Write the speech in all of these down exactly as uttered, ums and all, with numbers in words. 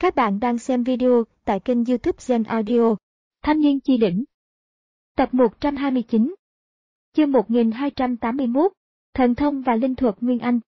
Các bạn đang xem video tại kênh YouTube Gen Audio. Thanh niên chi đỉnh. Tập một trăm hai mươi chín. Chương một nghìn hai trăm tám mươi mốt. Thần thông và linh thuật Nguyên Anh.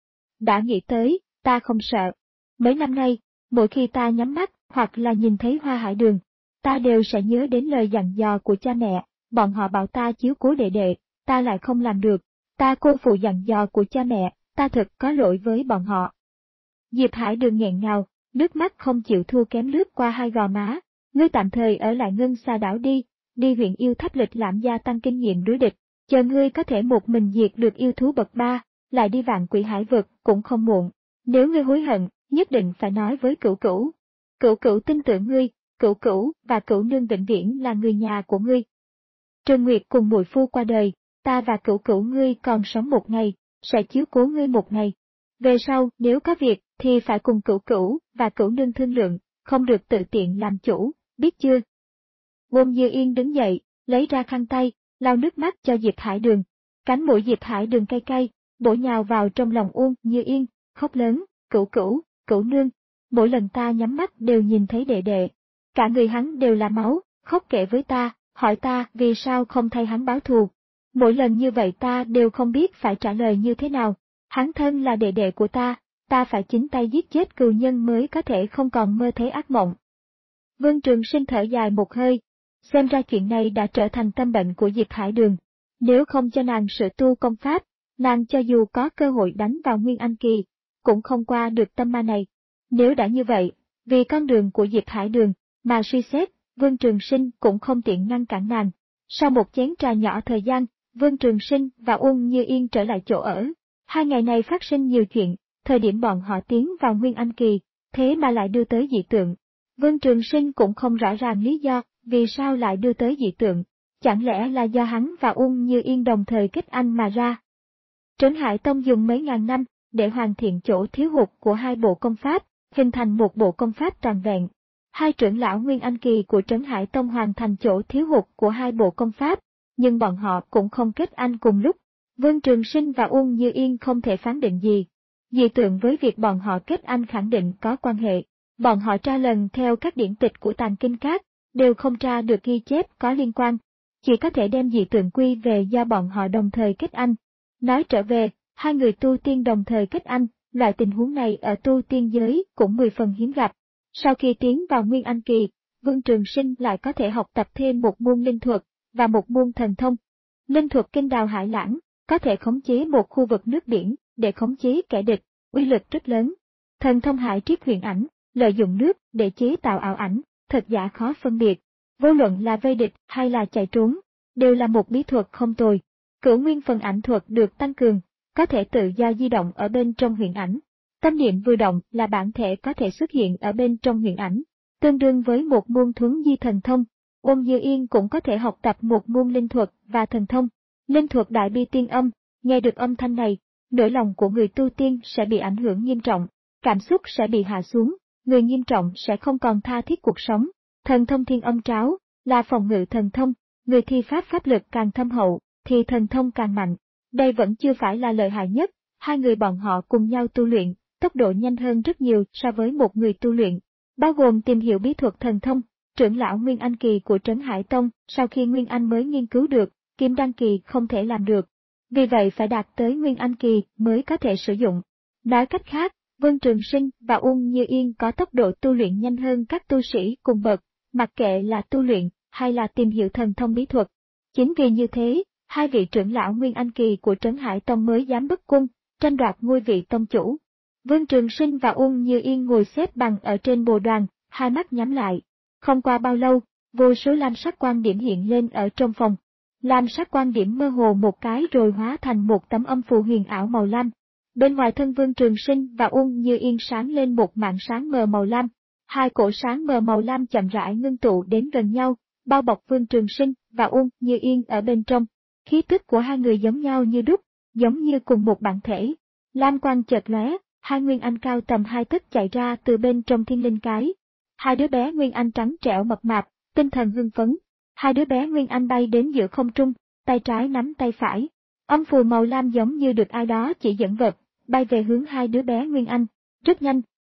Đã nghĩ tới, ta không sợ. Mấy năm nay, mỗi khi ta nhắm mắt hoặc là nhìn thấy Hoa Hải Đường, ta đều sẽ nhớ đến lời dặn dò của cha mẹ. Bọn họ bảo ta chiếu cố đệ đệ, ta lại không làm được. Ta cô phụ dặn dò của cha mẹ, ta thật có lỗi với bọn họ. Diệp Hải Đường nghẹn ngào, nước mắt không chịu thua kém lướt qua hai gò má. Ngươi tạm thời ở lại Ngân Sa đảo đi, đi huyện yêu tháp lịch lãm gia tăng kinh nghiệm đối địch, chờ ngươi có thể một mình diệt được yêu thú bậc ba, lại đi vạn quỷ hải vực cũng không muộn. Nếu ngươi hối hận, nhất định phải nói với Cửu Cửu. Cửu Cửu tin tưởng ngươi, Cửu Cửu và Cửu Nương vĩnh viễn là người nhà của ngươi. Trần Nguyệt cùng muội phu qua đời, ta và Cửu Cửu ngươi còn sống một ngày, sẽ chiếu cố ngươi một ngày. Về sau, nếu có việc, thì phải cùng Cửu Cửu và Cửu Nương thương lượng, không được tự tiện làm chủ, biết chưa? Uông Như Yên đứng dậy, lấy ra khăn tay, lau nước mắt cho Diệp Hải Đường. Cánh mũi Diệp Hải Đường cay cay, bổ nhào vào trong lòng Uông Như Yên, khóc lớn, Cửu Cửu, Cửu Nương. Mỗi lần ta nhắm mắt đều nhìn thấy đệ đệ. Cả người hắn đều là máu, khóc kể với ta, hỏi ta vì sao không thay hắn báo thù. Mỗi lần như vậy ta đều không biết phải trả lời như thế nào. Hắn thân là đệ đệ của ta, ta phải chính tay giết chết cừu nhân mới có thể không còn mơ thấy ác mộng. Vương Trường Sinh thở dài một hơi, xem ra chuyện này đã trở thành tâm bệnh của Diệp Hải Đường. Nếu không cho nàng sửa tu công pháp, nàng cho dù có cơ hội đánh vào Nguyên Anh Kỳ, cũng không qua được tâm ma này. Nếu đã như vậy, vì con đường của Diệp Hải Đường, mà suy xét, Vương Trường Sinh cũng không tiện ngăn cản nàng. Sau một chén trà nhỏ thời gian, Vương Trường Sinh và Uông Như Yên trở lại chỗ ở. Hai ngày này phát sinh nhiều chuyện, thời điểm bọn họ tiến vào Nguyên Anh Kỳ, thế mà lại đưa tới dị tượng. Vương Trường Sinh cũng không rõ ràng lý do, vì sao lại đưa tới dị tượng, chẳng lẽ là do hắn và Uông Như Yên đồng thời kết anh mà ra. Trấn Hải Tông dùng mấy ngàn năm, để hoàn thiện chỗ thiếu hụt của hai bộ công pháp, hình thành một bộ công pháp trọn vẹn. Hai trưởng lão Nguyên Anh Kỳ của Trấn Hải Tông hoàn thành chỗ thiếu hụt của hai bộ công pháp, nhưng bọn họ cũng không kết anh cùng lúc. Vương Trường Sinh và Uông Như Yên không thể phán định gì. Dị tượng với việc bọn họ kết anh khẳng định có quan hệ. Bọn họ tra lần theo các điển tịch của Tàng Kinh Các, đều không tra được ghi chép có liên quan. Chỉ có thể đem dị tượng quy về do bọn họ đồng thời kết anh. Nói trở về, hai người tu tiên đồng thời kết anh, loại tình huống này ở tu tiên giới cũng mười phần hiếm gặp. Sau khi tiến vào Nguyên Anh Kỳ, Vương Trường Sinh lại có thể học tập thêm một môn linh thuật, và một môn thần thông. Linh thuật kinh đào hải lãng, có thể khống chế một khu vực nước biển, để khống chế kẻ địch, uy lực rất lớn. Thần thông hải triết huyền ảnh, lợi dụng nước để chế tạo ảo ảnh, thật giả khó phân biệt. Vô luận là vây địch hay là chạy trốn, đều là một bí thuật không tồi. Cửu nguyên phần ảnh thuật được tăng cường, có thể tự do di động ở bên trong huyền ảnh. Tâm niệm vừa động là bản thể có thể xuất hiện ở bên trong huyền ảnh, tương đương với một môn thuấn di thần thông. Uông Như Yên cũng có thể học tập một môn linh thuật và thần thông. Linh thuật đại bi tiên âm, nghe được âm thanh này, nỗi lòng của người tu tiên sẽ bị ảnh hưởng nghiêm trọng, cảm xúc sẽ bị hạ xuống, người nghiêm trọng sẽ không còn tha thiết cuộc sống. Thần thông thiên âm tráo, là phòng ngự thần thông, người thi pháp pháp lực càng thâm hậu, thì thần thông càng mạnh. Đây vẫn chưa phải là lợi hại nhất, hai người bọn họ cùng nhau tu luyện, tốc độ nhanh hơn rất nhiều so với một người tu luyện, bao gồm tìm hiểu bí thuật thần thông. Trưởng lão Nguyên Anh Kỳ của Trấn Hải Tông, sau khi Nguyên Anh mới nghiên cứu được, Kim Đan Kỳ không thể làm được. Vì vậy phải đạt tới Nguyên Anh Kỳ mới có thể sử dụng. Nói cách khác, Vương Trường Sinh và Uông Như Yên có tốc độ tu luyện nhanh hơn các tu sĩ cùng bậc, mặc kệ là tu luyện hay là tìm hiểu thần thông bí thuật. Chính vì như thế, hai vị trưởng lão Nguyên Anh Kỳ của Trấn Hải Tông mới dám bức cung, tranh đoạt ngôi vị tông chủ. Vương Trường Sinh và Uông Như Yên ngồi xếp bằng ở trên bồ đoàn, hai mắt nhắm lại. Không qua bao lâu, vô số lam sắc quan điểm hiện lên ở trong phòng. Lam sắc quan điểm mơ hồ một cái rồi hóa thành một tấm âm phù huyền ảo màu lam. Bên ngoài thân Vương Trường Sinh và Uông Như Yên sáng lên một mảng sáng mờ màu lam. Hai cổ sáng mờ màu lam chậm rãi ngưng tụ đến gần nhau, bao bọc Vương Trường Sinh và Uông Như Yên ở bên trong. Khí tức của hai người giống nhau như đúc, giống như cùng một bản thể. Lam quang chợt lóe, hai nguyên anh cao tầm hai tấc chạy ra từ bên trong thiên linh cái. Hai đứa bé Nguyên Anh trắng trẻo mập mạp, tinh thần hưng phấn. Hai đứa bé Nguyên Anh bay đến giữa không trung, tay trái nắm tay phải. Âm phù màu lam giống như được ai đó chỉ dẫn vật, bay về hướng hai đứa bé Nguyên Anh. Rất nhanh,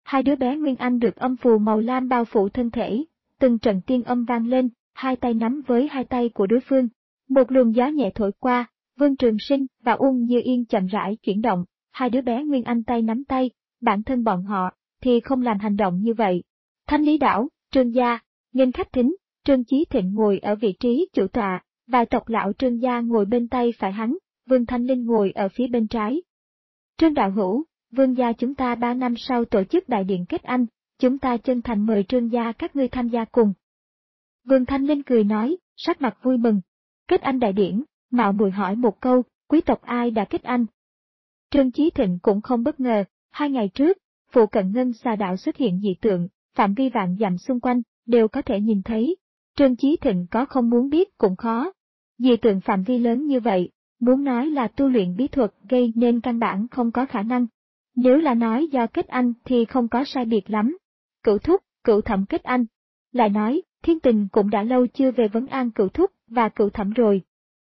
hai đứa bé Nguyên Anh được âm phù màu lam bao phủ thân thể, từng trận tiên âm vang lên, hai tay nắm với hai tay của đối phương. Một luồng gió nhẹ thổi qua, Vương Trường Sinh và Ung Như Yên chậm rãi chuyển động, hai đứa bé Nguyên Anh tay nắm tay, bản thân bọn họ thì không làm hành động như vậy. Thanh Lý Đảo, Trương gia, nghênh khách thính, Trương Chí Thịnh ngồi ở vị trí chủ tọa, vài tộc lão Trương gia ngồi bên tay phải hắn, Vương Thanh Linh ngồi ở phía bên trái. Trương đạo hữu, Vương gia chúng ta ba năm sau tổ chức đại điện kết anh, chúng ta chân thành mời Trương gia các ngươi tham gia cùng. Vương Thanh Linh cười nói, sắc mặt vui mừng. Kết anh đại điển, mạo muội hỏi một câu, quý tộc ai đã kết anh? Trương Chí Thịnh cũng không bất ngờ, hai ngày trước, phụ cận ngân xà đạo xuất hiện dị tượng, phạm vi vạn dặm xung quanh, đều có thể nhìn thấy. Trương Chí Thịnh có không muốn biết cũng khó. Dị tượng phạm vi lớn như vậy, muốn nói là tu luyện bí thuật gây nên căn bản không có khả năng. Nếu là nói do kết anh thì không có sai biệt lắm. Cửu thúc, cửu thẩm kết anh. Lại nói, Thiên Tình cũng đã lâu chưa về vấn an cửu thúc và cửu thẩm rồi.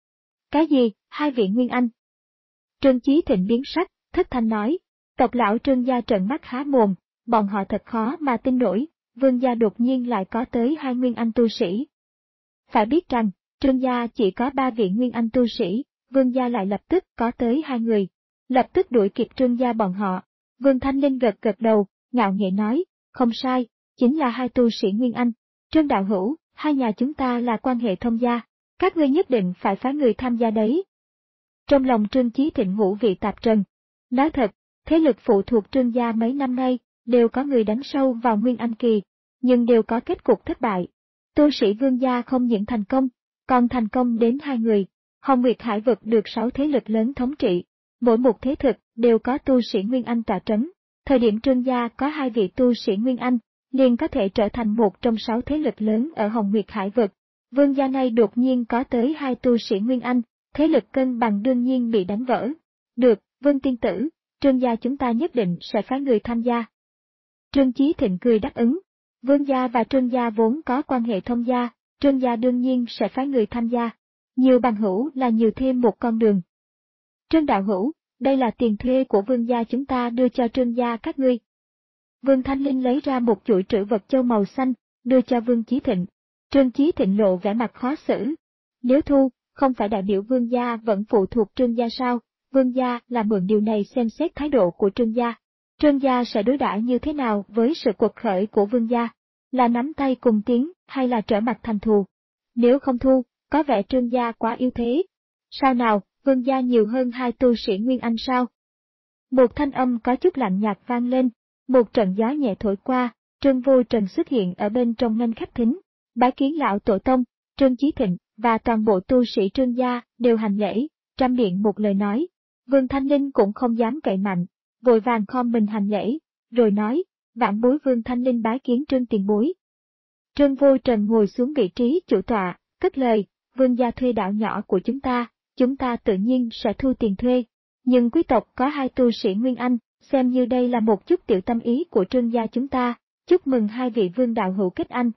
Cái gì, hai vị Nguyên Anh? Trương Chí Thịnh biến sắc, thất thanh nói. Tộc lão Trương gia trợn mắt há mồm, bọn họ thật khó mà tin nổi, Vương gia đột nhiên lại có tới hai Nguyên Anh tu sĩ. Phải biết rằng, Trương gia chỉ có ba vị Nguyên Anh tu sĩ, Vương gia lại lập tức có tới hai người, lập tức đuổi kịp Trương gia bọn họ. Vương Thanh Linh gật gật đầu, ngạo nghễ nói, không sai, chính là hai tu sĩ Nguyên Anh. Trương đạo hữu, hai nhà chúng ta là quan hệ thông gia, các ngươi nhất định phải phái người tham gia đấy. Trong lòng Trương Chí Thịnh ngũ vị tạp trần. Nói thật, thế lực phụ thuộc Trương gia mấy năm nay, đều có người đánh sâu vào Nguyên Anh kỳ, nhưng đều có kết cục thất bại. Tu sĩ Vương gia không những thành công, còn thành công đến hai người. Hồng Nguyệt Hải vực được sáu thế lực lớn thống trị, mỗi một thế lực đều có tu sĩ Nguyên Anh tọa trấn. Thời điểm Trương gia có hai vị tu sĩ Nguyên Anh, liền có thể trở thành một trong sáu thế lực lớn ở Hồng Nguyệt Hải vực. Vương gia này đột nhiên có tới hai tu sĩ Nguyên Anh, thế lực cân bằng đương nhiên bị đánh vỡ. Được, Vương tiên tử, Trương gia chúng ta nhất định sẽ phái người tham gia. Trương Chí Thịnh cười đáp ứng. Vương gia và Trương gia vốn có quan hệ thông gia, Trương gia đương nhiên sẽ phái người tham gia. Nhiều bằng hữu là nhiều thêm một con đường. Trương đạo hữu, đây là tiền thuê của Vương gia chúng ta đưa cho Trương gia các ngươi. Vương Thanh Linh lấy ra một chuỗi trữ vật châu màu xanh, đưa cho Vương Chí Thịnh. Trương Chí Thịnh lộ vẻ mặt khó xử. Nếu thu, không phải đại biểu Vương gia vẫn phụ thuộc Trương gia sao? Vương gia là mượn điều này xem xét thái độ của Trương gia. Trương gia sẽ đối đãi như thế nào với sự quật khởi của Vương gia? Là nắm tay cùng tiến, hay là trở mặt thành thù? Nếu không thu, có vẻ Trương gia quá yếu thế. Sao nào, Vương gia nhiều hơn hai tu sĩ Nguyên Anh sao? Một thanh âm có chút lạnh nhạt vang lên, một trận gió nhẹ thổi qua, Trương Vô Trần xuất hiện ở bên trong nghênh khách thính, bái kiến lão tổ tông, Trương Chí Thịnh và toàn bộ tu sĩ Trương gia đều hành lễ, trăm miệng một lời nói. Vương Thanh Linh cũng không dám cậy mạnh, vội vàng khom mình hành lễ, rồi nói, vãn bối Vương Thanh Linh bái kiến Trương tiền bối. Trương Vô Trần ngồi xuống vị trí chủ tọa, cất lời, Vương gia thuê đảo nhỏ của chúng ta, chúng ta tự nhiên sẽ thu tiền thuê, nhưng quý tộc có hai tu sĩ Nguyên Anh, xem như đây là một chút tiểu tâm ý của Trương gia chúng ta, chúc mừng hai vị Vương đạo hữu kết anh.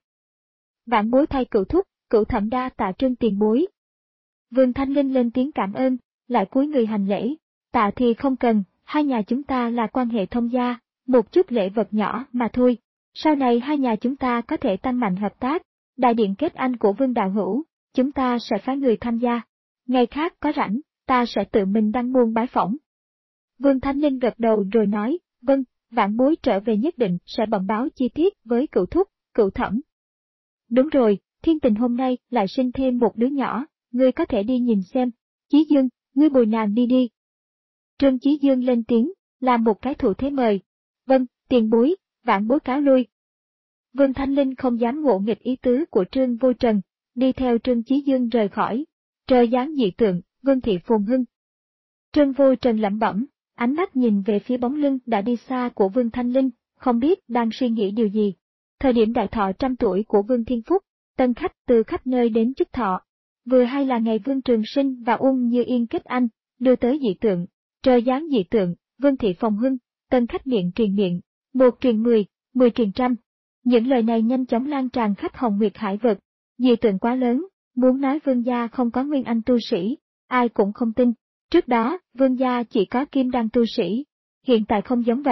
Vãn bối thay cửu thúc, cửu thẩm đa tạ Trương tiền bối. Vương Thanh Linh lên tiếng cảm ơn, lại cúi người hành lễ, tạ thì không cần, hai nhà chúng ta là quan hệ thông gia, một chút lễ vật nhỏ mà thôi. Sau này hai nhà chúng ta có thể tăng mạnh hợp tác, đại điện kết anh của Vương đạo hữu, chúng ta sẽ phái người tham gia. Ngày khác có rảnh, ta sẽ tự mình đăng môn bái phỏng. Vương Thanh Linh gật đầu rồi nói, vâng, vãn bối trở về nhất định sẽ bẩm báo chi tiết với cửu thúc, cửu thẩm. Đúng rồi, Thiên Tình hôm nay lại sinh thêm một đứa nhỏ, ngươi có thể đi nhìn xem. Chí Dương, ngươi bồi nàng đi đi. Trương Chí Dương lên tiếng, làm một cái thủ thế mời. Vâng, tiền bối, vãn bối cáo lui. Vương Thanh Linh không dám ngộ nghịch ý tứ của Trương Vô Trần, đi theo Trương Chí Dương rời khỏi. Trời giáng dị tượng, Vương thị phồn hưng. Trương Vô Trần lẩm bẩm, ánh mắt nhìn về phía bóng lưng đã đi xa của Vương Thanh Linh, không biết đang suy nghĩ điều gì. Thời điểm đại thọ trăm tuổi của Vương Thiên Phúc, tân khách từ khắp nơi đến chúc thọ. Vừa hay là ngày Vương Trường Sinh và Ung Như Yên kết anh, đưa tới dị tượng. Trời giáng dị tượng, Vương thị phồn hưng, tân khách miệng truyền miệng, một truyền mười, mười truyền trăm. Những lời này nhanh chóng lan tràn khắp Hồng Nguyệt Hải vực. Dị tượng quá lớn, muốn nói Vương gia không có Nguyên Anh tu sĩ, ai cũng không tin. Trước đó, Vương gia chỉ có Kim Đan tu sĩ. Hiện tại không giống vậy,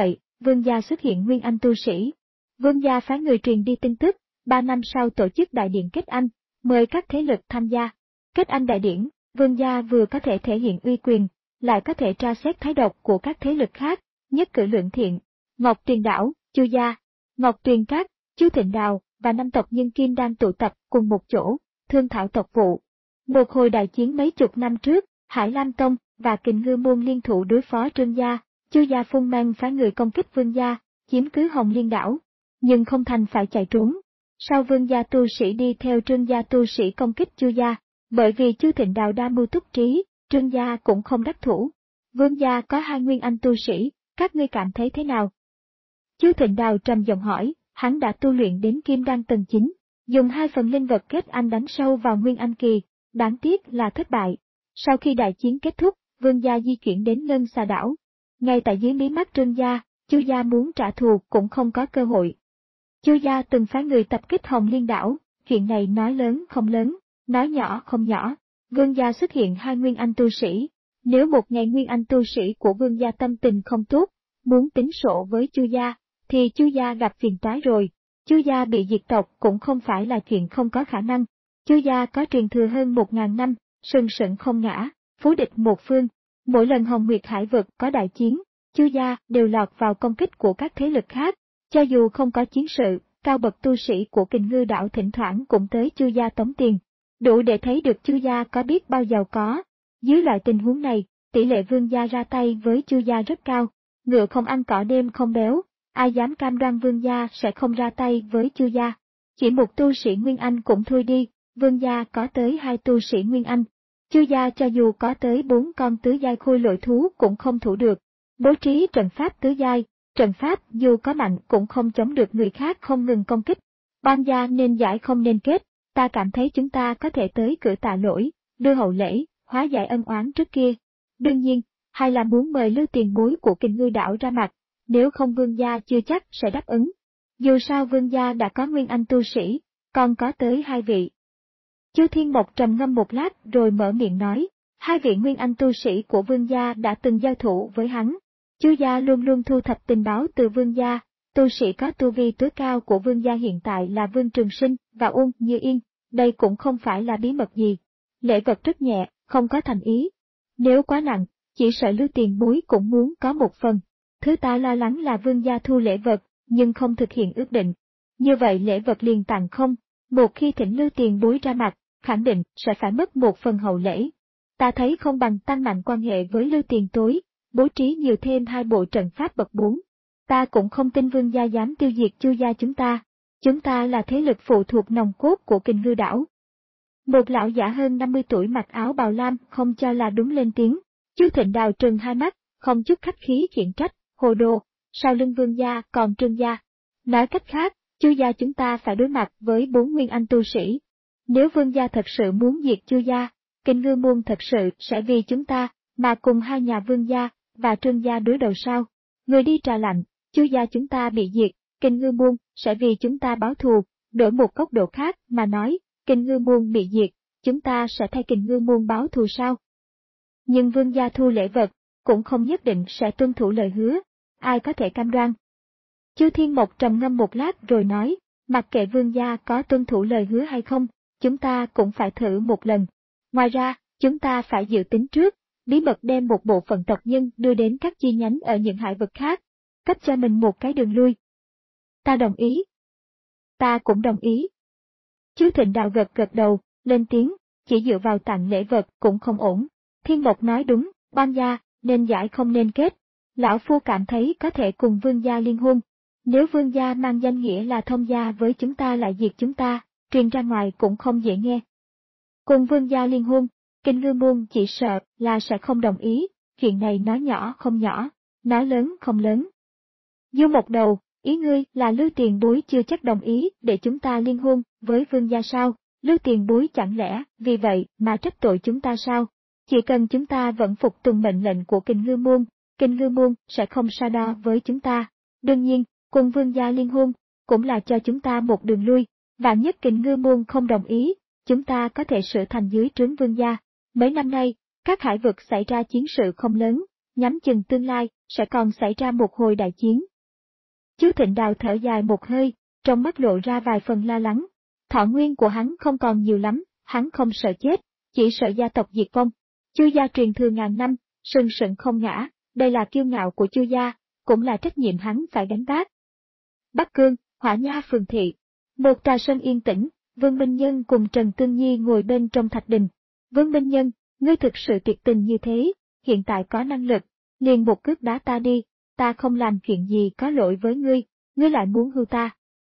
Vương gia xuất hiện nguyên anh tu sĩ. Vương gia phái người truyền đi tin tức, ba năm sau tổ chức đại điện kết anh, mời các thế lực tham gia. Kết anh đại điển, vương gia vừa có thể thể hiện uy quyền, lại có thể tra xét thái độc của các thế lực khác, nhất cử lượng thiện. Ngọc Tuyền Đảo, Chu gia, Ngọc Tuyền Các, Chu Thịnh Đào và năm tộc nhân Kim đang tụ tập cùng một chỗ, thương thảo tộc vụ. Một hồi đại chiến mấy chục năm trước, Hải Lam Tông và Kình Ngư Môn liên thủ đối phó Trương gia, Chu gia phung mang phái người công kích vương gia, chiếm cứ Hồng Liên Đảo, nhưng không thành phải chạy trốn. Sau vương gia tu sĩ đi theo Trương gia tu sĩ công kích Chu gia, bởi vì Chu Thịnh Đào đa mưu túc trí, Trương gia cũng không đắc thủ. Vương gia có hai nguyên anh tu sĩ, các ngươi cảm thấy thế nào? Chu Thịnh Đào trầm giọng hỏi, hắn đã tu luyện đến Kim Đan tầng chín, dùng hai phần linh vật kết anh đánh sâu vào nguyên anh kỳ, đáng tiếc là thất bại. Sau khi đại chiến kết thúc, vương gia di chuyển đến Ngân Xà Đảo. Ngay tại dưới mí mắt Trương gia, Chu gia muốn trả thù cũng không có cơ hội. Chu gia từng phái người tập kích Hồng Liên Đảo, chuyện này nói lớn không lớn, nói nhỏ không nhỏ. Vương gia xuất hiện hai nguyên anh tu sĩ. Nếu một ngày nguyên anh tu sĩ của vương gia tâm tình không tốt, muốn tính sổ với Chu gia, thì Chu gia gặp phiền toái rồi. Chu gia bị diệt tộc cũng không phải là chuyện không có khả năng. Chu gia có truyền thừa hơn một ngàn năm, sừng sững không ngã, phú địch một phương. Mỗi lần Hồng Nguyệt Hải vực có đại chiến, Chu gia đều lọt vào công kích của các thế lực khác. Cho dù không có chiến sự, cao bậc tu sĩ của Kình Ngư Đảo thỉnh thoảng cũng tới Chu gia tống tiền, đủ để thấy được Chu gia có biết bao giàu có. Dưới loại tình huống này, tỷ lệ vương gia ra tay với Chu gia rất cao. Ngựa không ăn cỏ đêm không béo, ai dám cam đoan vương gia sẽ không ra tay với Chu gia. Chỉ một tu sĩ Nguyên Anh cũng thôi đi, vương gia có tới hai tu sĩ Nguyên Anh. Chu gia cho dù có tới bốn con tứ giai khôi lỗi thú cũng không thủ được. Bố trí trận pháp tứ giai, trận pháp dù có mạnh cũng không chống được người khác không ngừng công kích. Ban gia nên giải không nên kết, ta cảm thấy chúng ta có thể tới cửa tạ lỗi, đưa hậu lễ, hóa giải ân oán trước kia. Đương nhiên, hay là muốn mời Lưu tiền bối của Kình Ngư Đảo ra mặt, nếu không vương gia chưa chắc sẽ đáp ứng. Dù sao vương gia đã có nguyên anh tu sĩ, còn có tới hai vị. Chu Thiên Mộc trầm ngâm một lát rồi mở miệng nói, hai vị nguyên anh tu sĩ của vương gia đã từng giao thủ với hắn. Chu gia luôn luôn thu thập tình báo từ vương gia, tu sĩ có tu vi tối cao của vương gia hiện tại là Vương Trường Sinh và Uông Như Yên, đây cũng không phải là bí mật gì. Lễ vật rất nhẹ, không có thành ý. Nếu quá nặng, chỉ sợ Lưu tiền bối cũng muốn có một phần. Thứ ta lo lắng là vương gia thu lễ vật, nhưng không thực hiện ước định. Như vậy lễ vật liền tặng không, một khi thỉnh Lưu tiền bối ra mặt, khẳng định sẽ phải mất một phần hậu lễ. Ta thấy không bằng tăng mạnh quan hệ với Lưu tiền tối, bố trí nhiều thêm hai bộ trận pháp bậc bốn. Ta cũng không tin vương gia dám tiêu diệt Chu gia chúng ta. Chúng ta là thế lực phụ thuộc nòng cốt của Kình Ngư Đảo. Một lão giả hơn năm mươi tuổi mặc áo bào lam không cho là đúng lên tiếng. Chu Thịnh Đào trừng hai mắt, không chút khách khí khiển trách, hồ đồ, sau lưng vương gia còn Trương gia. Nói cách khác, Chu gia chúng ta phải đối mặt với bốn nguyên anh tu sĩ. Nếu vương gia thật sự muốn diệt Chu gia, Kình Ngư Môn thật sự sẽ vì chúng ta mà cùng hai nhà vương gia và Trương gia đối đầu sao? Người đi trà lạnh, Chu gia chúng ta bị diệt, Kình Ngư Môn sẽ vì chúng ta báo thù. Đổi một góc độ khác mà nói, Kình Ngư Môn bị diệt, chúng ta sẽ thay Kình Ngư Môn báo thù sao? Nhưng vương gia thu lễ vật, cũng không nhất định sẽ tuân thủ lời hứa, ai có thể cam đoan. Chu Thiên Mộc trầm ngâm một lát rồi nói, mặc kệ vương gia có tuân thủ lời hứa hay không, chúng ta cũng phải thử một lần. Ngoài ra, chúng ta phải dự tính trước, bí mật đem một bộ phận tộc nhân đưa đến các chi nhánh ở những hải vực khác, cấp cho mình một cái đường lui. Ta đồng ý. Ta cũng đồng ý. Chu Thịnh Đào gật gật đầu, lên tiếng, chỉ dựa vào tặng lễ vật cũng không ổn. Thiên Mộc nói đúng, ban gia, nên giải không nên kết. Lão Phu cảm thấy có thể cùng vương gia liên hôn. Nếu vương gia mang danh nghĩa là thông gia với chúng ta lại diệt chúng ta, truyền ra ngoài cũng không dễ nghe. Cùng vương gia liên hôn, Kình Ngư Môn chỉ sợ là sẽ không đồng ý, chuyện này nói nhỏ không nhỏ, nói lớn không lớn. Du một đầu, ý ngươi là Lưu tiền bối chưa chắc đồng ý để chúng ta liên hôn với vương gia sao? Lưu tiền bối chẳng lẽ vì vậy mà trách tội chúng ta sao? Chỉ cần chúng ta vẫn phục tùng mệnh lệnh của Kình Ngư Môn, Kình Ngư Môn sẽ không so đo với chúng ta. Đương nhiên, cùng vương gia liên hôn cũng là cho chúng ta một đường lui, vạn nhất Kình Ngư Môn không đồng ý, chúng ta có thể sửa thành dưới trướng vương gia. Mấy năm nay, các hải vực xảy ra chiến sự không lớn, nhắm chừng tương lai sẽ còn xảy ra một hồi đại chiến. Chu Thịnh Đào thở dài một hơi, trong mắt lộ ra vài phần lo lắng. Thọ nguyên của hắn không còn nhiều lắm, hắn không sợ chết, chỉ sợ gia tộc diệt vong. Chu gia truyền thừa ngàn năm, sừng sững không ngã, đây là kiêu ngạo của Chu gia, cũng là trách nhiệm hắn phải gánh vác. Bắc Cương, Hỏa Nha phường thị. Một trà sân yên tĩnh, Vương Minh Nhân cùng Trần Tương Nhi ngồi bên trong thạch đình. Vương Minh Nhân, ngươi thực sự tuyệt tình như thế, hiện tại có năng lực, liền một cước đá ta đi, ta không làm chuyện gì có lỗi với ngươi, ngươi lại muốn hưu ta.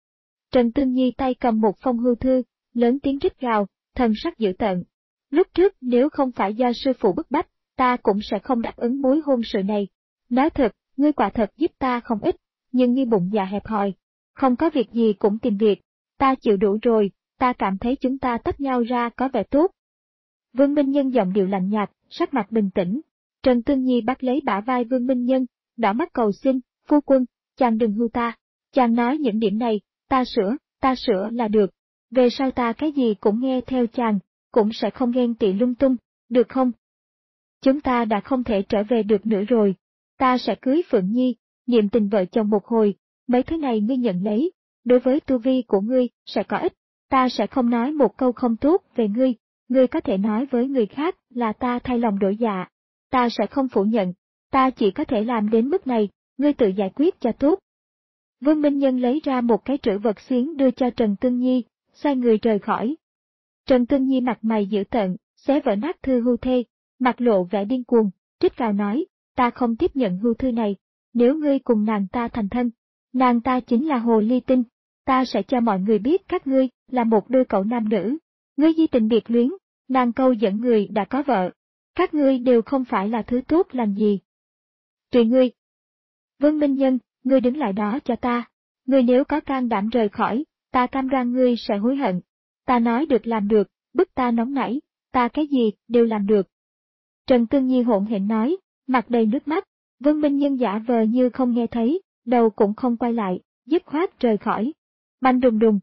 Trần Tương Nhi tay cầm một phong hưu thư, lớn tiếng rít gào, thần sắc dữ tợn. Lúc trước nếu không phải do sư phụ bức bách, ta cũng sẽ không đáp ứng mối hôn sự này. Nói thật, ngươi quả thật giúp ta không ít, nhưng ngươi bụng dạ hẹp hòi, không có việc gì cũng tìm việc, ta chịu đủ rồi, ta cảm thấy chúng ta tách nhau ra có vẻ tốt. Vương Minh Nhân giọng điệu lạnh nhạt, sắc mặt bình tĩnh. Trần Tương Nhi bắt lấy bả vai Vương Minh Nhân, đỏ mắt cầu xin, phu quân, chàng đừng hưu ta, chàng nói những điểm này, ta sửa, ta sửa là được, về sau ta cái gì cũng nghe theo chàng, cũng sẽ không ghen tị lung tung, được không? Chúng ta đã không thể trở về được nữa rồi, ta sẽ cưới Phượng Nhi, niệm tình vợ chồng một hồi, mấy thứ này ngươi nhận lấy, đối với tu vi của ngươi sẽ có ích, ta sẽ không nói một câu không tốt về ngươi, ngươi có thể nói với người khác là ta thay lòng đổi dạ, ta sẽ không phủ nhận, ta chỉ có thể làm đến mức này, ngươi tự giải quyết cho tốt. Vương Minh Nhân lấy ra một cái trữ vật xiếng đưa cho Trần Tương Nhi, xoay người rời khỏi. Trần Tương Nhi mặt mày dữ tợn, xé vỡ nát thư hưu thê, mặt lộ vẻ điên cuồng, trích cao nói, ta không tiếp nhận hưu thư này, nếu ngươi cùng nàng ta thành thân, nàng ta chính là hồ ly tinh, ta sẽ cho mọi người biết các ngươi là một đôi cậu nam nữ, ngươi di tình biệt luyến, nàng câu dẫn người đã có vợ, các ngươi đều không phải là thứ tốt lành gì. Tùy ngươi. Vương Minh Nhân, ngươi đứng lại đó cho ta, ngươi nếu có can đảm rời khỏi, ta cam đoan ngươi sẽ hối hận, ta nói được làm được, bức ta nóng nảy, ta cái gì đều làm được. Trần Tương Nhi hỗn hển nói, mặt đầy nước mắt, Vương Minh Nhân giả vờ như không nghe thấy, đầu cũng không quay lại, dứt khoát rời khỏi. Banh đùng đùng.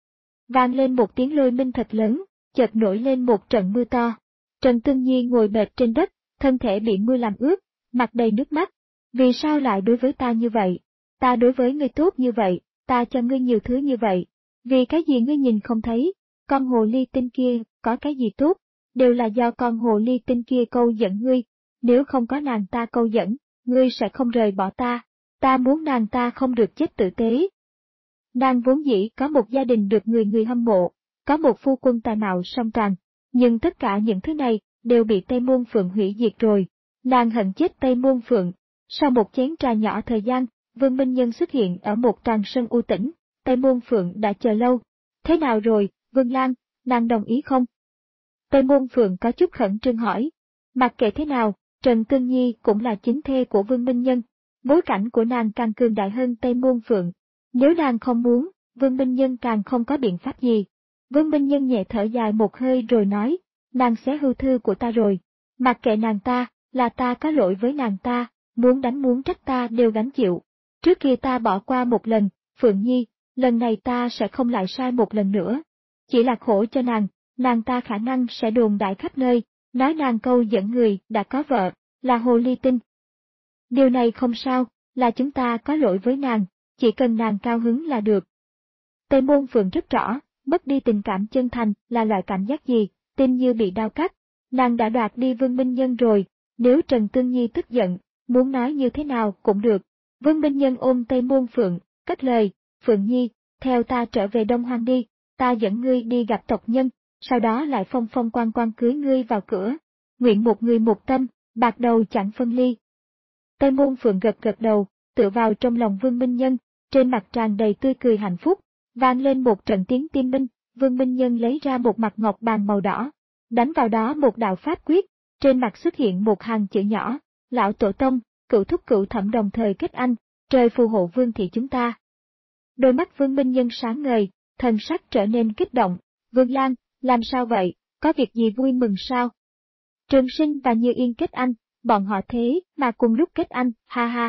Vang lên một tiếng lôi minh thật lớn, chợt nổi lên một trận mưa to. Trần Tương Nhi ngồi bệt trên đất, thân thể bị mưa làm ướt, mặt đầy nước mắt. Vì sao lại đối với ta như vậy? Ta đối với ngươi tốt như vậy, ta cho ngươi nhiều thứ như vậy. Vì cái gì ngươi nhìn không thấy? Con hồ ly tinh kia, có cái gì tốt? Đều là do con hồ ly tinh kia câu dẫn ngươi. Nếu không có nàng ta câu dẫn, ngươi sẽ không rời bỏ ta. Ta muốn nàng ta không được chết tử tế. Nàng vốn dĩ có một gia đình được người người hâm mộ, có một phu quân tài mạo song toàn. Nhưng tất cả những thứ này đều bị Tây Môn Phượng hủy diệt rồi. Nàng hận chết Tây Môn Phượng. Sau một chén trà nhỏ thời gian, Vương Minh Nhân xuất hiện ở một tràng sân u tĩnh, Tây Môn Phượng đã chờ lâu. Thế nào rồi, Vương Lan, nàng đồng ý không? Tây Môn Phượng có chút khẩn trương hỏi. Mặc kệ thế nào, Trần Tương Nhi cũng là chính thê của Vương Minh Nhân, bối cảnh của nàng càng cường đại hơn Tây Môn Phượng. Nếu nàng không muốn, Vương Minh Nhân càng không có biện pháp gì. Vương Minh Nhân nhẹ thở dài một hơi rồi nói, nàng xé hưu thư của ta rồi. Mặc kệ nàng ta, là ta có lỗi với nàng ta, muốn đánh muốn trách ta đều gánh chịu. Trước kia ta bỏ qua một lần, Phượng Nhi, lần này ta sẽ không lại sai một lần nữa. Chỉ là khổ cho nàng, nàng ta khả năng sẽ đồn đại khắp nơi, nói nàng câu dẫn người đã có vợ, là hồ ly tinh. Điều này không sao, là chúng ta có lỗi với nàng, chỉ cần nàng cao hứng là được. Tây Môn Phượng rất rõ, mất đi tình cảm chân thành là loại cảm giác gì, tim như bị đau cắt. Nàng đã đoạt đi Vương Minh Nhân rồi, nếu Trần Tương Nhi tức giận, muốn nói như thế nào cũng được. Vương Minh Nhân ôm Tây Môn Phượng, cất lời, Phượng Nhi, theo ta trở về Đông Hoang đi, ta dẫn ngươi đi gặp tộc nhân, sau đó lại phong phong quan quan cưới ngươi vào cửa. Nguyện một người một tâm, bạc đầu chẳng phân ly. Tây Môn Phượng gật gật đầu, tựa vào trong lòng Vương Minh Nhân, trên mặt tràn đầy tươi cười hạnh phúc, vang lên một trận tiếng tim minh, Vương Minh Nhân lấy ra một mặt ngọc bàn màu đỏ, đánh vào đó một đạo pháp quyết, trên mặt xuất hiện một hàng chữ nhỏ, lão tổ tông, cửu thúc cửu thẩm đồng thời kết anh, trời phù hộ Vương thị chúng ta. Đôi mắt Vương Minh Nhân sáng ngời, thần sắc trở nên kích động, Vương Lan, làm sao vậy, có việc gì vui mừng sao? Trường Sinh và Như Yên kết anh, bọn họ thế mà cùng lúc kết anh, ha ha.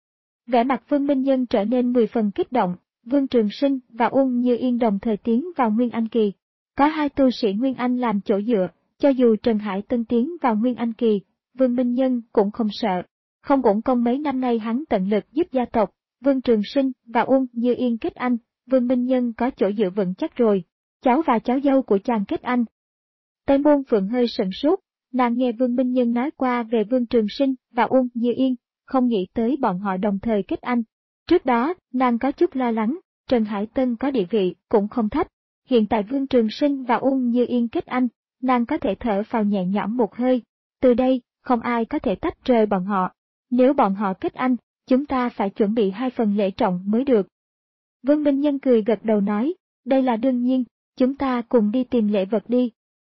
Vẻ mặt Vương Minh Nhân trở nên mười phần kích động, Vương Trường Sinh và Uông Như Yên đồng thời tiến vào Nguyên Anh Kỳ. Có hai tu sĩ Nguyên Anh làm chỗ dựa, cho dù Trần Hải Tân tiến vào Nguyên Anh Kỳ, Vương Minh Nhân cũng không sợ. Không uổng công mấy năm nay hắn tận lực giúp gia tộc, Vương Trường Sinh và Uông Như Yên kết anh, Vương Minh Nhân có chỗ dựa vững chắc rồi, cháu và cháu dâu của chàng kết anh. Tây Môn Phượng hơi sửng sốt, nàng nghe Vương Minh Nhân nói qua về Vương Trường Sinh và Uông Như Yên, không nghĩ tới bọn họ đồng thời kết anh. Trước đó, nàng có chút lo lắng, Trần Hải Tân có địa vị cũng không thấp, hiện tại Vương Trường Sinh và Uông Như Yên kết anh, nàng có thể thở phào nhẹ nhõm một hơi, từ đây, không ai có thể tách rời bọn họ. Nếu bọn họ kết anh, chúng ta phải chuẩn bị hai phần lễ trọng mới được. Vương Minh Nhân cười gật đầu nói, đây là đương nhiên, chúng ta cùng đi tìm lễ vật đi.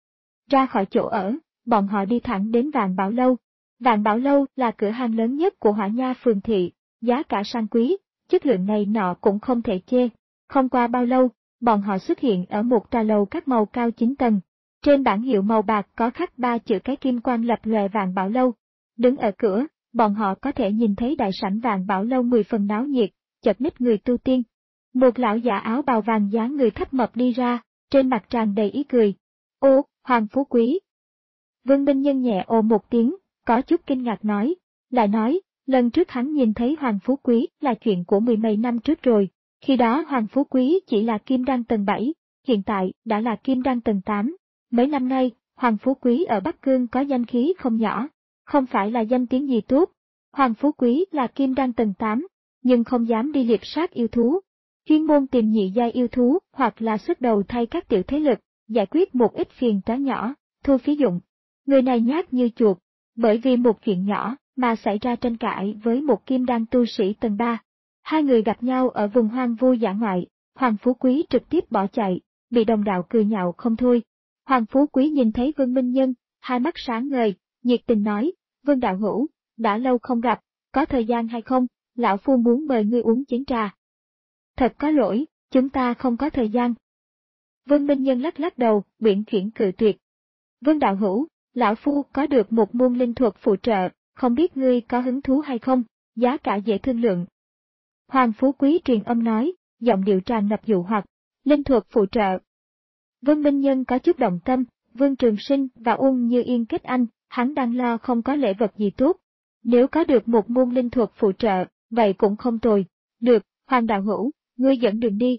Ra khỏi chỗ ở, bọn họ đi thẳng đến Vạn Bảo Lâu. Vạn Bảo Lâu là cửa hàng lớn nhất của Hỏa Nha phường thị, giá cả sang quý, chất lượng này nọ cũng không thể chê. Không qua bao lâu, bọn họ xuất hiện ở một trà lầu các màu cao chín tầng. Trên bảng hiệu màu bạc có khắc ba chữ cái kim quang lập lòe Vạn Bảo Lâu. Đứng ở cửa, bọn họ có thể nhìn thấy đại sảnh Vạn Bảo Lâu mười phần náo nhiệt, chật ních người tu tiên. Một lão giả áo bào vàng dáng người thấp mập đi ra, trên mặt tràn đầy ý cười. Ô, Hoàng Phú Quý. Vương Minh Nhân nhẹ ồ một tiếng, có chút kinh ngạc nói, lại nói, lần trước hắn nhìn thấy Hoàng Phú Quý là chuyện của mười mấy năm trước rồi, khi đó Hoàng Phú Quý chỉ là kim đan tầng bảy, hiện tại đã là kim đan tầng tám. Mấy năm nay, Hoàng Phú Quý ở Bắc Cương có danh khí không nhỏ, không phải là danh tiếng gì tốt. Hoàng Phú Quý là kim đan tầng tám, nhưng không dám đi liệp sát yêu thú, chuyên môn tìm nhị giai yêu thú hoặc là xuất đầu thay các tiểu thế lực, giải quyết một ít phiền toái nhỏ, thu phí dụng. Người này nhát như chuột, bởi vì một chuyện nhỏ mà xảy ra tranh cãi với một kim đan tu sĩ tầng ba. Hai người gặp nhau ở vùng hoang vu dã ngoại, Hoàng Phú Quý trực tiếp bỏ chạy, bị đồng đạo cười nhạo không thôi. Hoàng Phú Quý nhìn thấy Vương Minh Nhân, hai mắt sáng ngời, nhiệt tình nói, Vương đạo hữu, đã lâu không gặp, có thời gian hay không, lão phu muốn mời ngươi uống chén trà. Thật có lỗi, chúng ta không có thời gian. Vương Minh Nhân lắc lắc đầu, uyển chuyển cự tuyệt. Vương đạo hữu, lão phu có được một môn linh thuật phụ trợ, không biết ngươi có hứng thú hay không, giá cả dễ thương lượng. Hoàng Phú Quý truyền âm nói, giọng điệu tràn ngập dụ hoặc, linh thuật phụ trợ. Vương Minh Nhân có chút động tâm, Vương Trường Sinh và Uông Như Yên kết anh, hắn đang lo không có lễ vật gì tốt. Nếu có được một môn linh thuật phụ trợ, vậy cũng không tồi. Được, Hoàng đạo hữu, ngươi dẫn đường đi.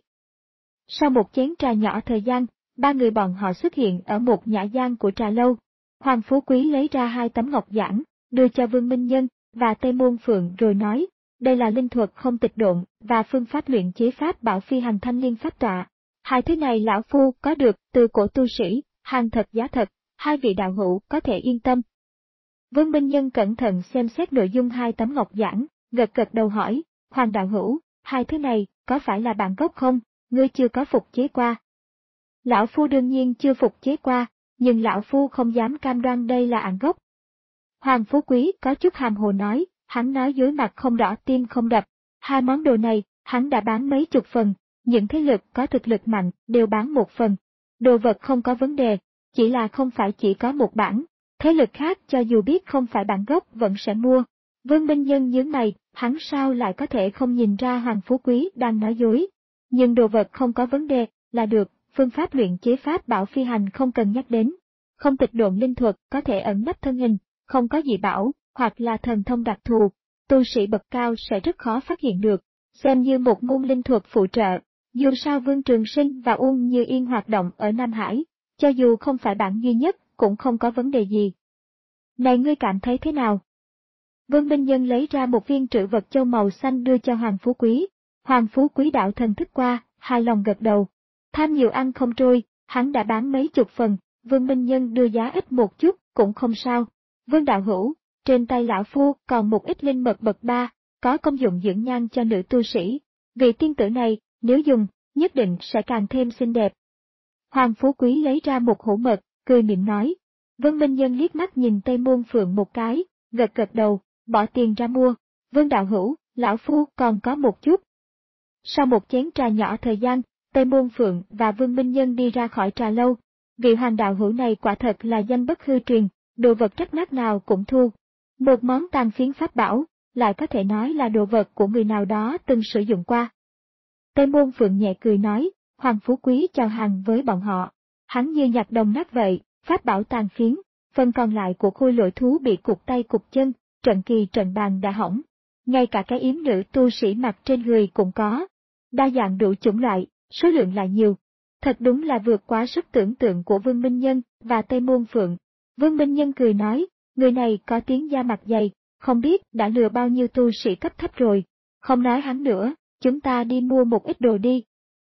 Sau một chén trà nhỏ thời gian, ba người bọn họ xuất hiện ở một nhã gian của trà lâu. Hoàng Phú Quý lấy ra hai tấm ngọc giản, đưa cho Vương Minh Nhân và Tây Môn Phượng rồi nói, đây là linh thuật không tịch độn và phương pháp luyện chế pháp bảo phi hành thanh liên pháp tọa. Hai thứ này lão phu có được từ cổ tu sĩ, hàng thật giá thật, hai vị đạo hữu có thể yên tâm. Vương Minh Nhân cẩn thận xem xét nội dung hai tấm ngọc giản, gật gật đầu hỏi, Hoàng đạo hữu, hai thứ này có phải là bản gốc không, ngươi chưa có phục chế qua? Lão phu đương nhiên chưa phục chế qua, nhưng lão phu không dám cam đoan đây là bản gốc. Hoàng Phú Quý có chút hàm hồ nói, hắn nói dối mặt không đỏ tim không đập, hai món đồ này, hắn đã bán mấy chục phần, những thế lực có thực lực mạnh đều bán một phần. Đồ vật không có vấn đề, chỉ là không phải chỉ có một bản, thế lực khác cho dù biết không phải bản gốc vẫn sẽ mua. Vương Minh Nhân nhướng mày, hắn sao lại có thể không nhìn ra Hoàng Phú Quý đang nói dối. Nhưng đồ vật không có vấn đề, là được, phương pháp luyện chế pháp bảo phi hành không cần nhắc đến. Không tịch độn linh thuật có thể ẩn nấp thân hình, không có dị bảo, hoặc là thần thông đặc thù, tu sĩ bậc cao sẽ rất khó phát hiện được, xem như một môn linh thuật phụ trợ. Dù sao Vương Trường Sinh và Uông Như Yên hoạt động ở Nam Hải, cho dù không phải bản duy nhất, cũng không có vấn đề gì. Này ngươi cảm thấy thế nào? Vương Minh Nhân lấy ra một viên trữ vật châu màu xanh đưa cho Hoàng Phú Quý. Hoàng Phú Quý đạo thần thức qua, hài lòng gật đầu. Tham nhiều ăn không trôi, hắn đã bán mấy chục phần, Vương Minh Nhân đưa giá ít một chút, cũng không sao. Vương đạo hữu, trên tay lão phu còn một ít linh mật bậc ba, có công dụng dưỡng nhan cho nữ tu sĩ. Vị tiên tử này, nếu dùng, nhất định sẽ càng thêm xinh đẹp. Hoàng Phú Quý lấy ra một hũ mật, cười mỉm nói. Vương Minh Nhân liếc mắt nhìn Tây Môn Phượng một cái, gật gật đầu, bỏ tiền ra mua. Vương đạo hữu, lão phu còn có một chút. Sau một chén trà nhỏ thời gian, Tây Môn Phượng và Vương Minh Nhân đi ra khỏi trà lâu. Vị Hoàng đạo hữu này quả thật là danh bất hư truyền, đồ vật trách nát nào cũng thu. Một món tàn phiến pháp bảo, lại có thể nói là đồ vật của người nào đó từng sử dụng qua. Tây Môn Phượng nhẹ cười nói, Hoàng Phú Quý chào hàng với bọn họ. Hắn như nhặt đồng nát vậy, pháp bảo tàn phiến, phần còn lại của khôi lỗi thú bị cụt tay cụt chân, trận kỳ trận bàn đã hỏng. ngay cả cái yếm nữ tu sĩ mặc trên người cũng có. Đa dạng đủ chủng loại, số lượng lại nhiều. Thật đúng là vượt quá sức tưởng tượng của Vương Minh Nhân và Tây Môn Phượng. Vương Minh Nhân cười nói, người này có tiếng da mặt dày, không biết đã lừa bao nhiêu tu sĩ cấp thấp rồi. Không nói hắn nữa, chúng ta đi mua một ít đồ đi.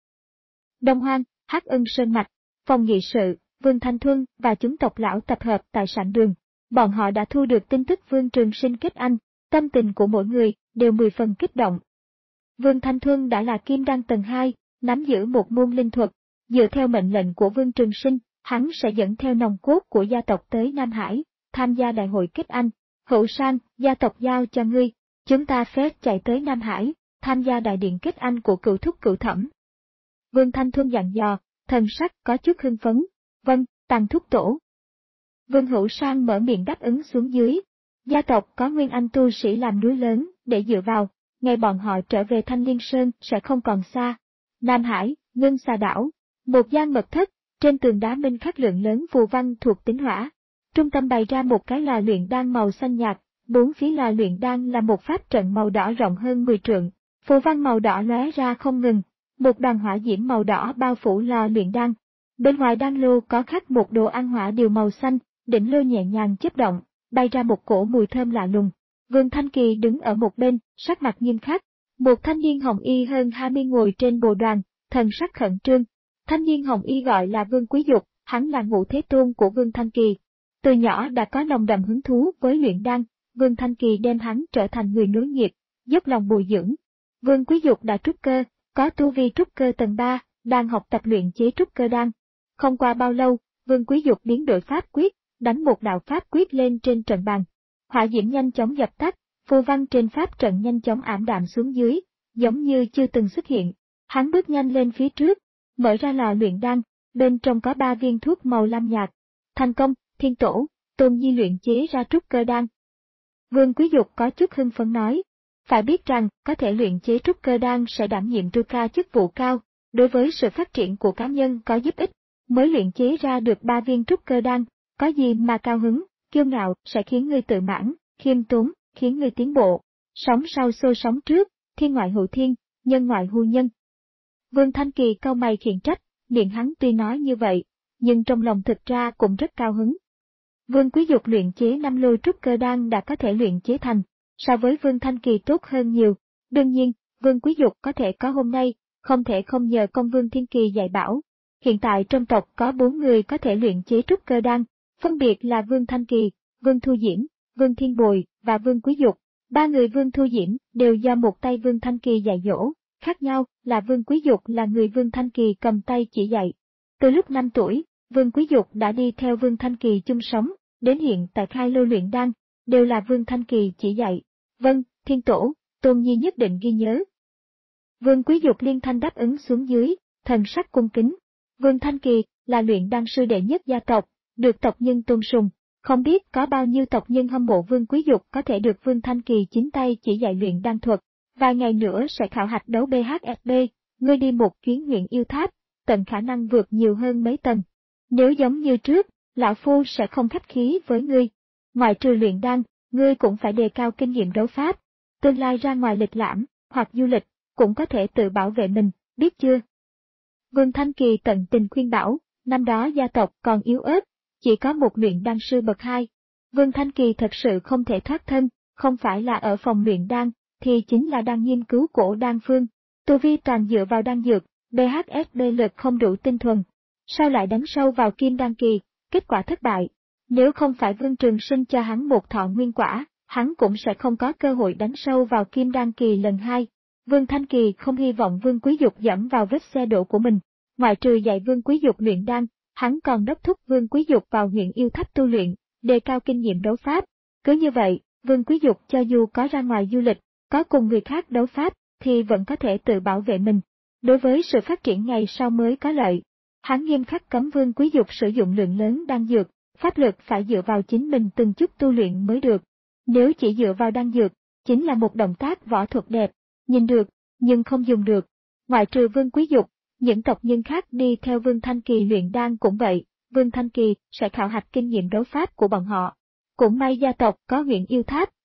Đông Hoang, Hắc Ân Sơn Mạch, phòng nghị sự, Vương Thanh Thuân và chúng tộc lão tập hợp tại sảnh đường. Bọn họ đã thu được tin tức Vương Trường Sinh kết anh, tâm tình của mỗi người đều mười phần kích động. Vương Thanh Thuân đã là kim đan tầng hai, nắm giữ một môn linh thuật. Dựa theo mệnh lệnh của Vương Trường Sinh, hắn sẽ dẫn theo nòng cốt của gia tộc tới Nam Hải, tham gia đại hội kết anh. Hữu Sang, gia tộc giao cho ngươi, chúng ta phép chạy tới Nam Hải, tham gia đại điện kết anh của cựu thúc cựu thẩm. Vương Thanh Thuân dặn dò, thần sắc có chút hưng phấn. Vâng, Tàng thúc tổ. Vương Hữu Sang mở miệng đáp ứng xuống dưới. Gia tộc có nguyên anh tu sĩ làm núi lớn để dựa vào, ngày bọn họ trở về Thanh Liên Sơn sẽ không còn xa. Nam Hải, Ngân Xà Đảo, một gian mật thất, trên tường đá minh khắc lượng lớn phù văn thuộc tính hỏa. Trung tâm bày ra một cái lò luyện đan màu xanh nhạt, bốn phía lò luyện đan là một pháp trận màu đỏ rộng hơn mười trượng, phù văn màu đỏ lóe ra không ngừng, một đoàn hỏa diễm màu đỏ bao phủ lò luyện đan. Bên ngoài đan lô có khắc một đồ ăn hỏa điều màu xanh, đỉnh lô nhẹ nhàng chớp động, bay ra một cổ mùi thơm lạ lùng. Vương Thanh Kỳ đứng ở một bên, sắc mặt nghiêm khắc. Một thanh niên hồng y hơn hai mươi ngồi trên bồ đoàn, thần sắc khẩn trương. Thanh niên hồng y gọi là Vương Quý Dục, hắn là ngũ thế tôn của Vương Thanh Kỳ. Từ nhỏ đã có nồng đậm hứng thú với luyện đan, Vương Thanh Kỳ đem hắn trở thành người nối nghiệp, dốc lòng bồi dưỡng. Vương Quý Dục đã trúc cơ, có tu vi trúc cơ tầng ba, đang học tập luyện chế trúc cơ đan. Không qua bao lâu, Vương Quý Dục biến đổi pháp quyết, đánh một đạo pháp quyết lên trên trận bàn. Hỏa diễm nhanh chóng dập tắt, phù văn trên pháp trận nhanh chóng ảm đạm xuống dưới, giống như chưa từng xuất hiện. Hắn bước nhanh lên phía trước, mở ra lò luyện đan, bên trong có ba viên thuốc màu lam nhạt. Thành công, Thiên Tổ, Tôn Nhi luyện chế ra trúc cơ đan. Vương Quý Dục có chút hưng phấn nói, phải biết rằng có thể luyện chế trúc cơ đan sẽ đảm nhiệm tru ca chức vụ cao, đối với sự phát triển của cá nhân có giúp ích, mới luyện chế ra được ba viên trúc cơ đan, có gì mà cao hứng, kiêu ngạo sẽ khiến ngươi tự mãn, khiêm tốn, khiến ngươi tiến bộ. Sống sau xô sống trước, thiên ngoại hữu thiên, nhân ngoại hữu nhân. Vương Thanh Kỳ cau mày khiển trách, miệng hắn tuy nói như vậy, nhưng trong lòng thực ra cũng rất cao hứng. Vương Quý Dục luyện chế năm lô trúc cơ đan đã có thể luyện chế thành, so với Vương Thanh Kỳ tốt hơn nhiều. Đương nhiên, Vương Quý Dục có thể có hôm nay, không thể không nhờ công Vương Thiên Kỳ dạy bảo. Hiện tại trong tộc có bốn người có thể luyện chế trúc cơ đan, phân biệt là Vương Thanh Kỳ, Vương Thu Diễm, Vương Thiên Bồi và Vương Quý Dục. Ba người Vương Thu Diễm đều do một tay Vương Thanh Kỳ dạy dỗ, khác nhau là Vương Quý Dục là người Vương Thanh Kỳ cầm tay chỉ dạy. Từ lúc năm tuổi, Vương Quý Dục đã đi theo Vương Thanh Kỳ chung sống, đến hiện tại khai lô luyện đan, đều là Vương Thanh Kỳ chỉ dạy. Vâng, Thiên Tổ, Tôn Nhi nhất định ghi nhớ. Vương Quý Dục liên thanh đáp ứng xuống dưới, thần sắc cung kính. Vương Thanh Kỳ là luyện đan sư đệ nhất gia tộc, được tộc nhân tôn sùng. Không biết có bao nhiêu tộc nhân hâm mộ Vương Quý Dục có thể được Vương Thanh Kỳ chính tay chỉ dạy luyện đan thuật. Vài ngày nữa sẽ khảo hạch đấu bê hát ép bê, ngươi đi một chuyến huyện yêu tháp, tận khả năng vượt nhiều hơn mấy tầng. Nếu giống như trước, lão phu sẽ không khách khí với ngươi. Ngoài trừ luyện đan, ngươi cũng phải đề cao kinh nghiệm đấu pháp. Tương lai ra ngoài lịch lãm, hoặc du lịch, cũng có thể tự bảo vệ mình, biết chưa? Vương Thanh Kỳ tận tình khuyên bảo, năm đó gia tộc còn yếu ớt, chỉ có một luyện đan sư bậc hai. Vương Thanh Kỳ thật sự không thể thoát thân, không phải là ở phòng luyện đan, thì chính là đang nghiên cứu cổ đan phương. Tu vi toàn dựa vào đan dược, bê hát ép bê lực không đủ tinh thuần. Sao lại đánh sâu vào kim đan kỳ, kết quả thất bại. Nếu không phải Vương Trường Sinh cho hắn một thọ nguyên quả, hắn cũng sẽ không có cơ hội đánh sâu vào kim đan kỳ lần hai. Vương Thanh Kỳ không hy vọng Vương Quý Dục dẫm vào vết xe đổ của mình. Ngoài trừ dạy Vương Quý Dục luyện đan, hắn còn đốc thúc Vương Quý Dục vào huyện yêu tháp tu luyện, đề cao kinh nghiệm đấu pháp. Cứ như vậy, Vương Quý Dục cho dù có ra ngoài du lịch, có cùng người khác đấu pháp, thì vẫn có thể tự bảo vệ mình. Đối với sự phát triển ngày sau mới có lợi, hắn nghiêm khắc cấm Vương Quý Dục sử dụng lượng lớn đan dược, pháp lực phải dựa vào chính mình từng chút tu luyện mới được. Nếu chỉ dựa vào đan dược, chính là một động tác võ thuật đẹp, nhìn được, nhưng không dùng được. Ngoại trừ Vương Quý Dục, những tộc nhân khác đi theo Vương Thanh Kỳ luyện đan cũng vậy, Vương Thanh Kỳ sẽ khảo hạch kinh nghiệm đấu pháp của bọn họ. Cũng may gia tộc có huyện yêu tháp,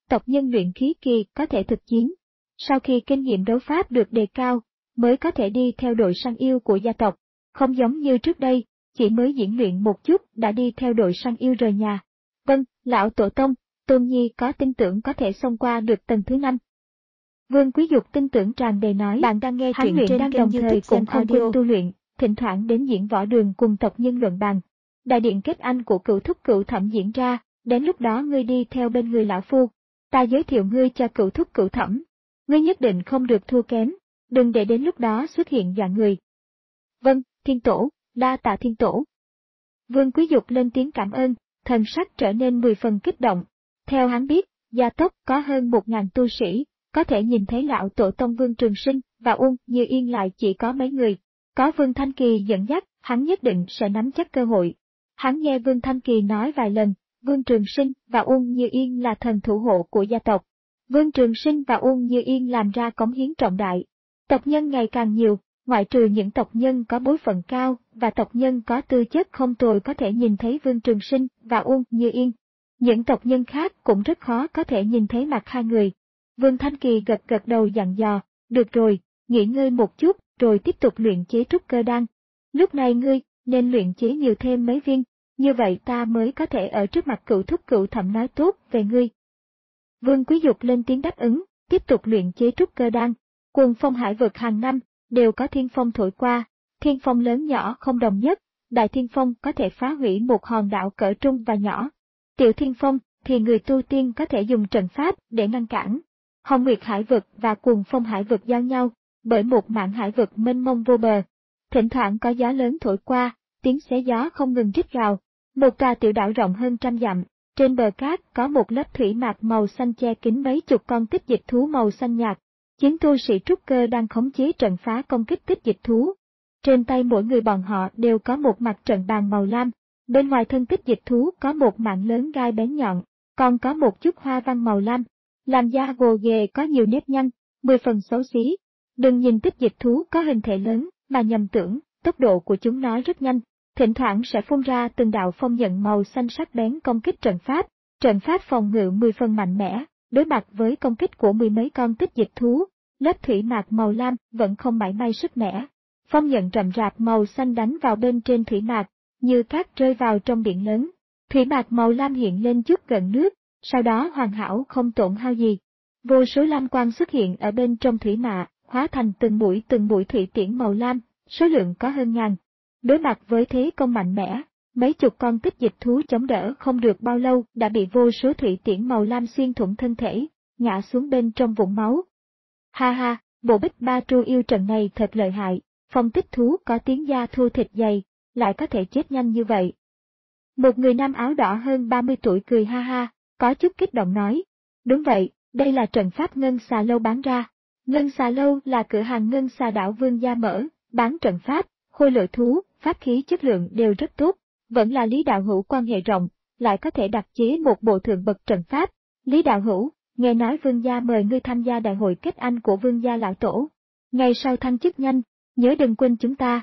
tộc nhân luyện khí kỳ có thể thực chiến. Sau khi kinh nghiệm đấu pháp được đề cao, mới có thể đi theo đội săn yêu của gia tộc, không giống như trước đây, chỉ mới diễn luyện một chút đã đi theo đội săn yêu rời nhà. Vâng, lão tổ tông, Tôn Nhi có tin tưởng có thể xông qua được tầng thứ năm. Vương Quý Dục tin tưởng tràn đầy nói, bạn đang nghe chuyện trên đang đồng thời cùng không quên tu luyện, thỉnh thoảng đến diễn võ đường cùng tộc nhân luận bàn. Đại điện kết anh của cựu thúc cựu thẩm diễn ra, đến lúc đó ngươi đi theo bên người lão phu. Ta giới thiệu ngươi cho cựu thúc cựu thẩm. Ngươi nhất định không được thua kém, đừng để đến lúc đó xuất hiện dọa người. Vâng, thiên tổ, đa tạ thiên tổ. Vương Quý Dục lên tiếng cảm ơn, thần sắc trở nên mười phần kích động. Theo hắn biết, gia tộc có hơn một ngàn tu sĩ, có thể nhìn thấy lão tổ tông Vương Trường Sinh và Uông Như Yên lại chỉ có mấy người. Có Vương Thanh Kỳ dẫn dắt, hắn nhất định sẽ nắm chắc cơ hội. Hắn nghe Vương Thanh Kỳ nói vài lần, Vương Trường Sinh và Uông Như Yên là thần thủ hộ của gia tộc. Vương Trường Sinh và Uông Như Yên làm ra cống hiến trọng đại. Tộc nhân ngày càng nhiều, ngoại trừ những tộc nhân có bối phận cao và tộc nhân có tư chất không tồi có thể nhìn thấy Vương Trường Sinh và Uông Như Yên. Những tộc nhân khác cũng rất khó có thể nhìn thấy mặt hai người. Vương Thanh Kỳ gật gật đầu dặn dò, được rồi, nghỉ ngơi một chút rồi tiếp tục luyện chế trúc cơ đan. Lúc này ngươi nên luyện chế nhiều thêm mấy viên, như vậy ta mới có thể ở trước mặt cựu thúc cựu thẩm nói tốt về ngươi. Vương Quý Dục lên tiếng đáp ứng, tiếp tục luyện chế trúc cơ đan. Cuồng phong hải vực hàng năm đều có thiên phong thổi qua, thiên phong lớn nhỏ không đồng nhất, đại thiên phong có thể phá hủy một hòn đảo cỡ trung và nhỏ. Tiểu thiên phong thì người tu tiên có thể dùng trận pháp để ngăn cản. Hồng Nguyệt hải vực và cuồng phong hải vực giao nhau, bởi một mảng hải vực mênh mông vô bờ. Thỉnh thoảng có gió lớn thổi qua, tiếng xé gió không ngừng rít gào. Một tòa tiểu đảo rộng hơn trăm dặm, trên bờ cát có một lớp thủy mạc màu xanh che kín mấy chục con tích dịch thú màu xanh nhạt. Chín tu sĩ trúc cơ đang khống chế trận phá công kích tích dịch thú. Trên tay mỗi người bọn họ đều có một mặt trận bàn màu lam, bên ngoài thân tích dịch thú có một mạng lớn gai bén nhọn, còn có một chút hoa văn màu lam. Làn da gồ ghề có nhiều nếp nhăn, mười phần xấu xí. Đừng nhìn tích dịch thú có hình thể lớn, mà nhầm tưởng, tốc độ của chúng nó rất nhanh, thỉnh thoảng sẽ phun ra từng đạo phong nhận màu xanh sắc bén công kích trận pháp. Trận pháp phòng ngự mười phần mạnh mẽ, đối mặt với công kích của mười mấy con tích dịch thú, lớp thủy mạc màu lam vẫn không mảy may sức mẻ. Phong nhận rậm rạp màu xanh đánh vào bên trên thủy mạc, như cát rơi vào trong biển lớn. Thủy mạc màu lam hiện lên chút gần nước, sau đó hoàn hảo không tổn hao gì. Vô số lam quang xuất hiện ở bên trong thủy mạc, hóa thành từng mũi từng mũi thủy tiễn màu lam, số lượng có hơn ngàn. Đối mặt với thế công mạnh mẽ, mấy chục con tích dịch thú chống đỡ không được bao lâu đã bị vô số thủy tiễn màu lam xuyên thủng thân thể, ngã xuống bên trong vũng máu. Ha ha, bộ bích ba tru yêu trận này thật lợi hại, phong tích thú có tiếng da thô thịt dày, lại có thể chết nhanh như vậy. Một người nam áo đỏ hơn ba mươi tuổi cười ha ha, có chút kích động nói. Đúng vậy, đây là trận pháp Ngân Xà Lâu bán ra. Ngân Xà Lâu là cửa hàng Ngân Xà đảo Vương gia mở, bán trận pháp, khôi lỗi thú, pháp khí chất lượng đều rất tốt. Vẫn là Lý đạo hữu quan hệ rộng, lại có thể đặc chế một bộ thượng bậc trận pháp. Lý đạo hữu, nghe nói Vương gia mời ngươi tham gia đại hội kết anh của Vương gia lão tổ. Ngày sau thăng chức nhanh, nhớ đừng quên chúng ta.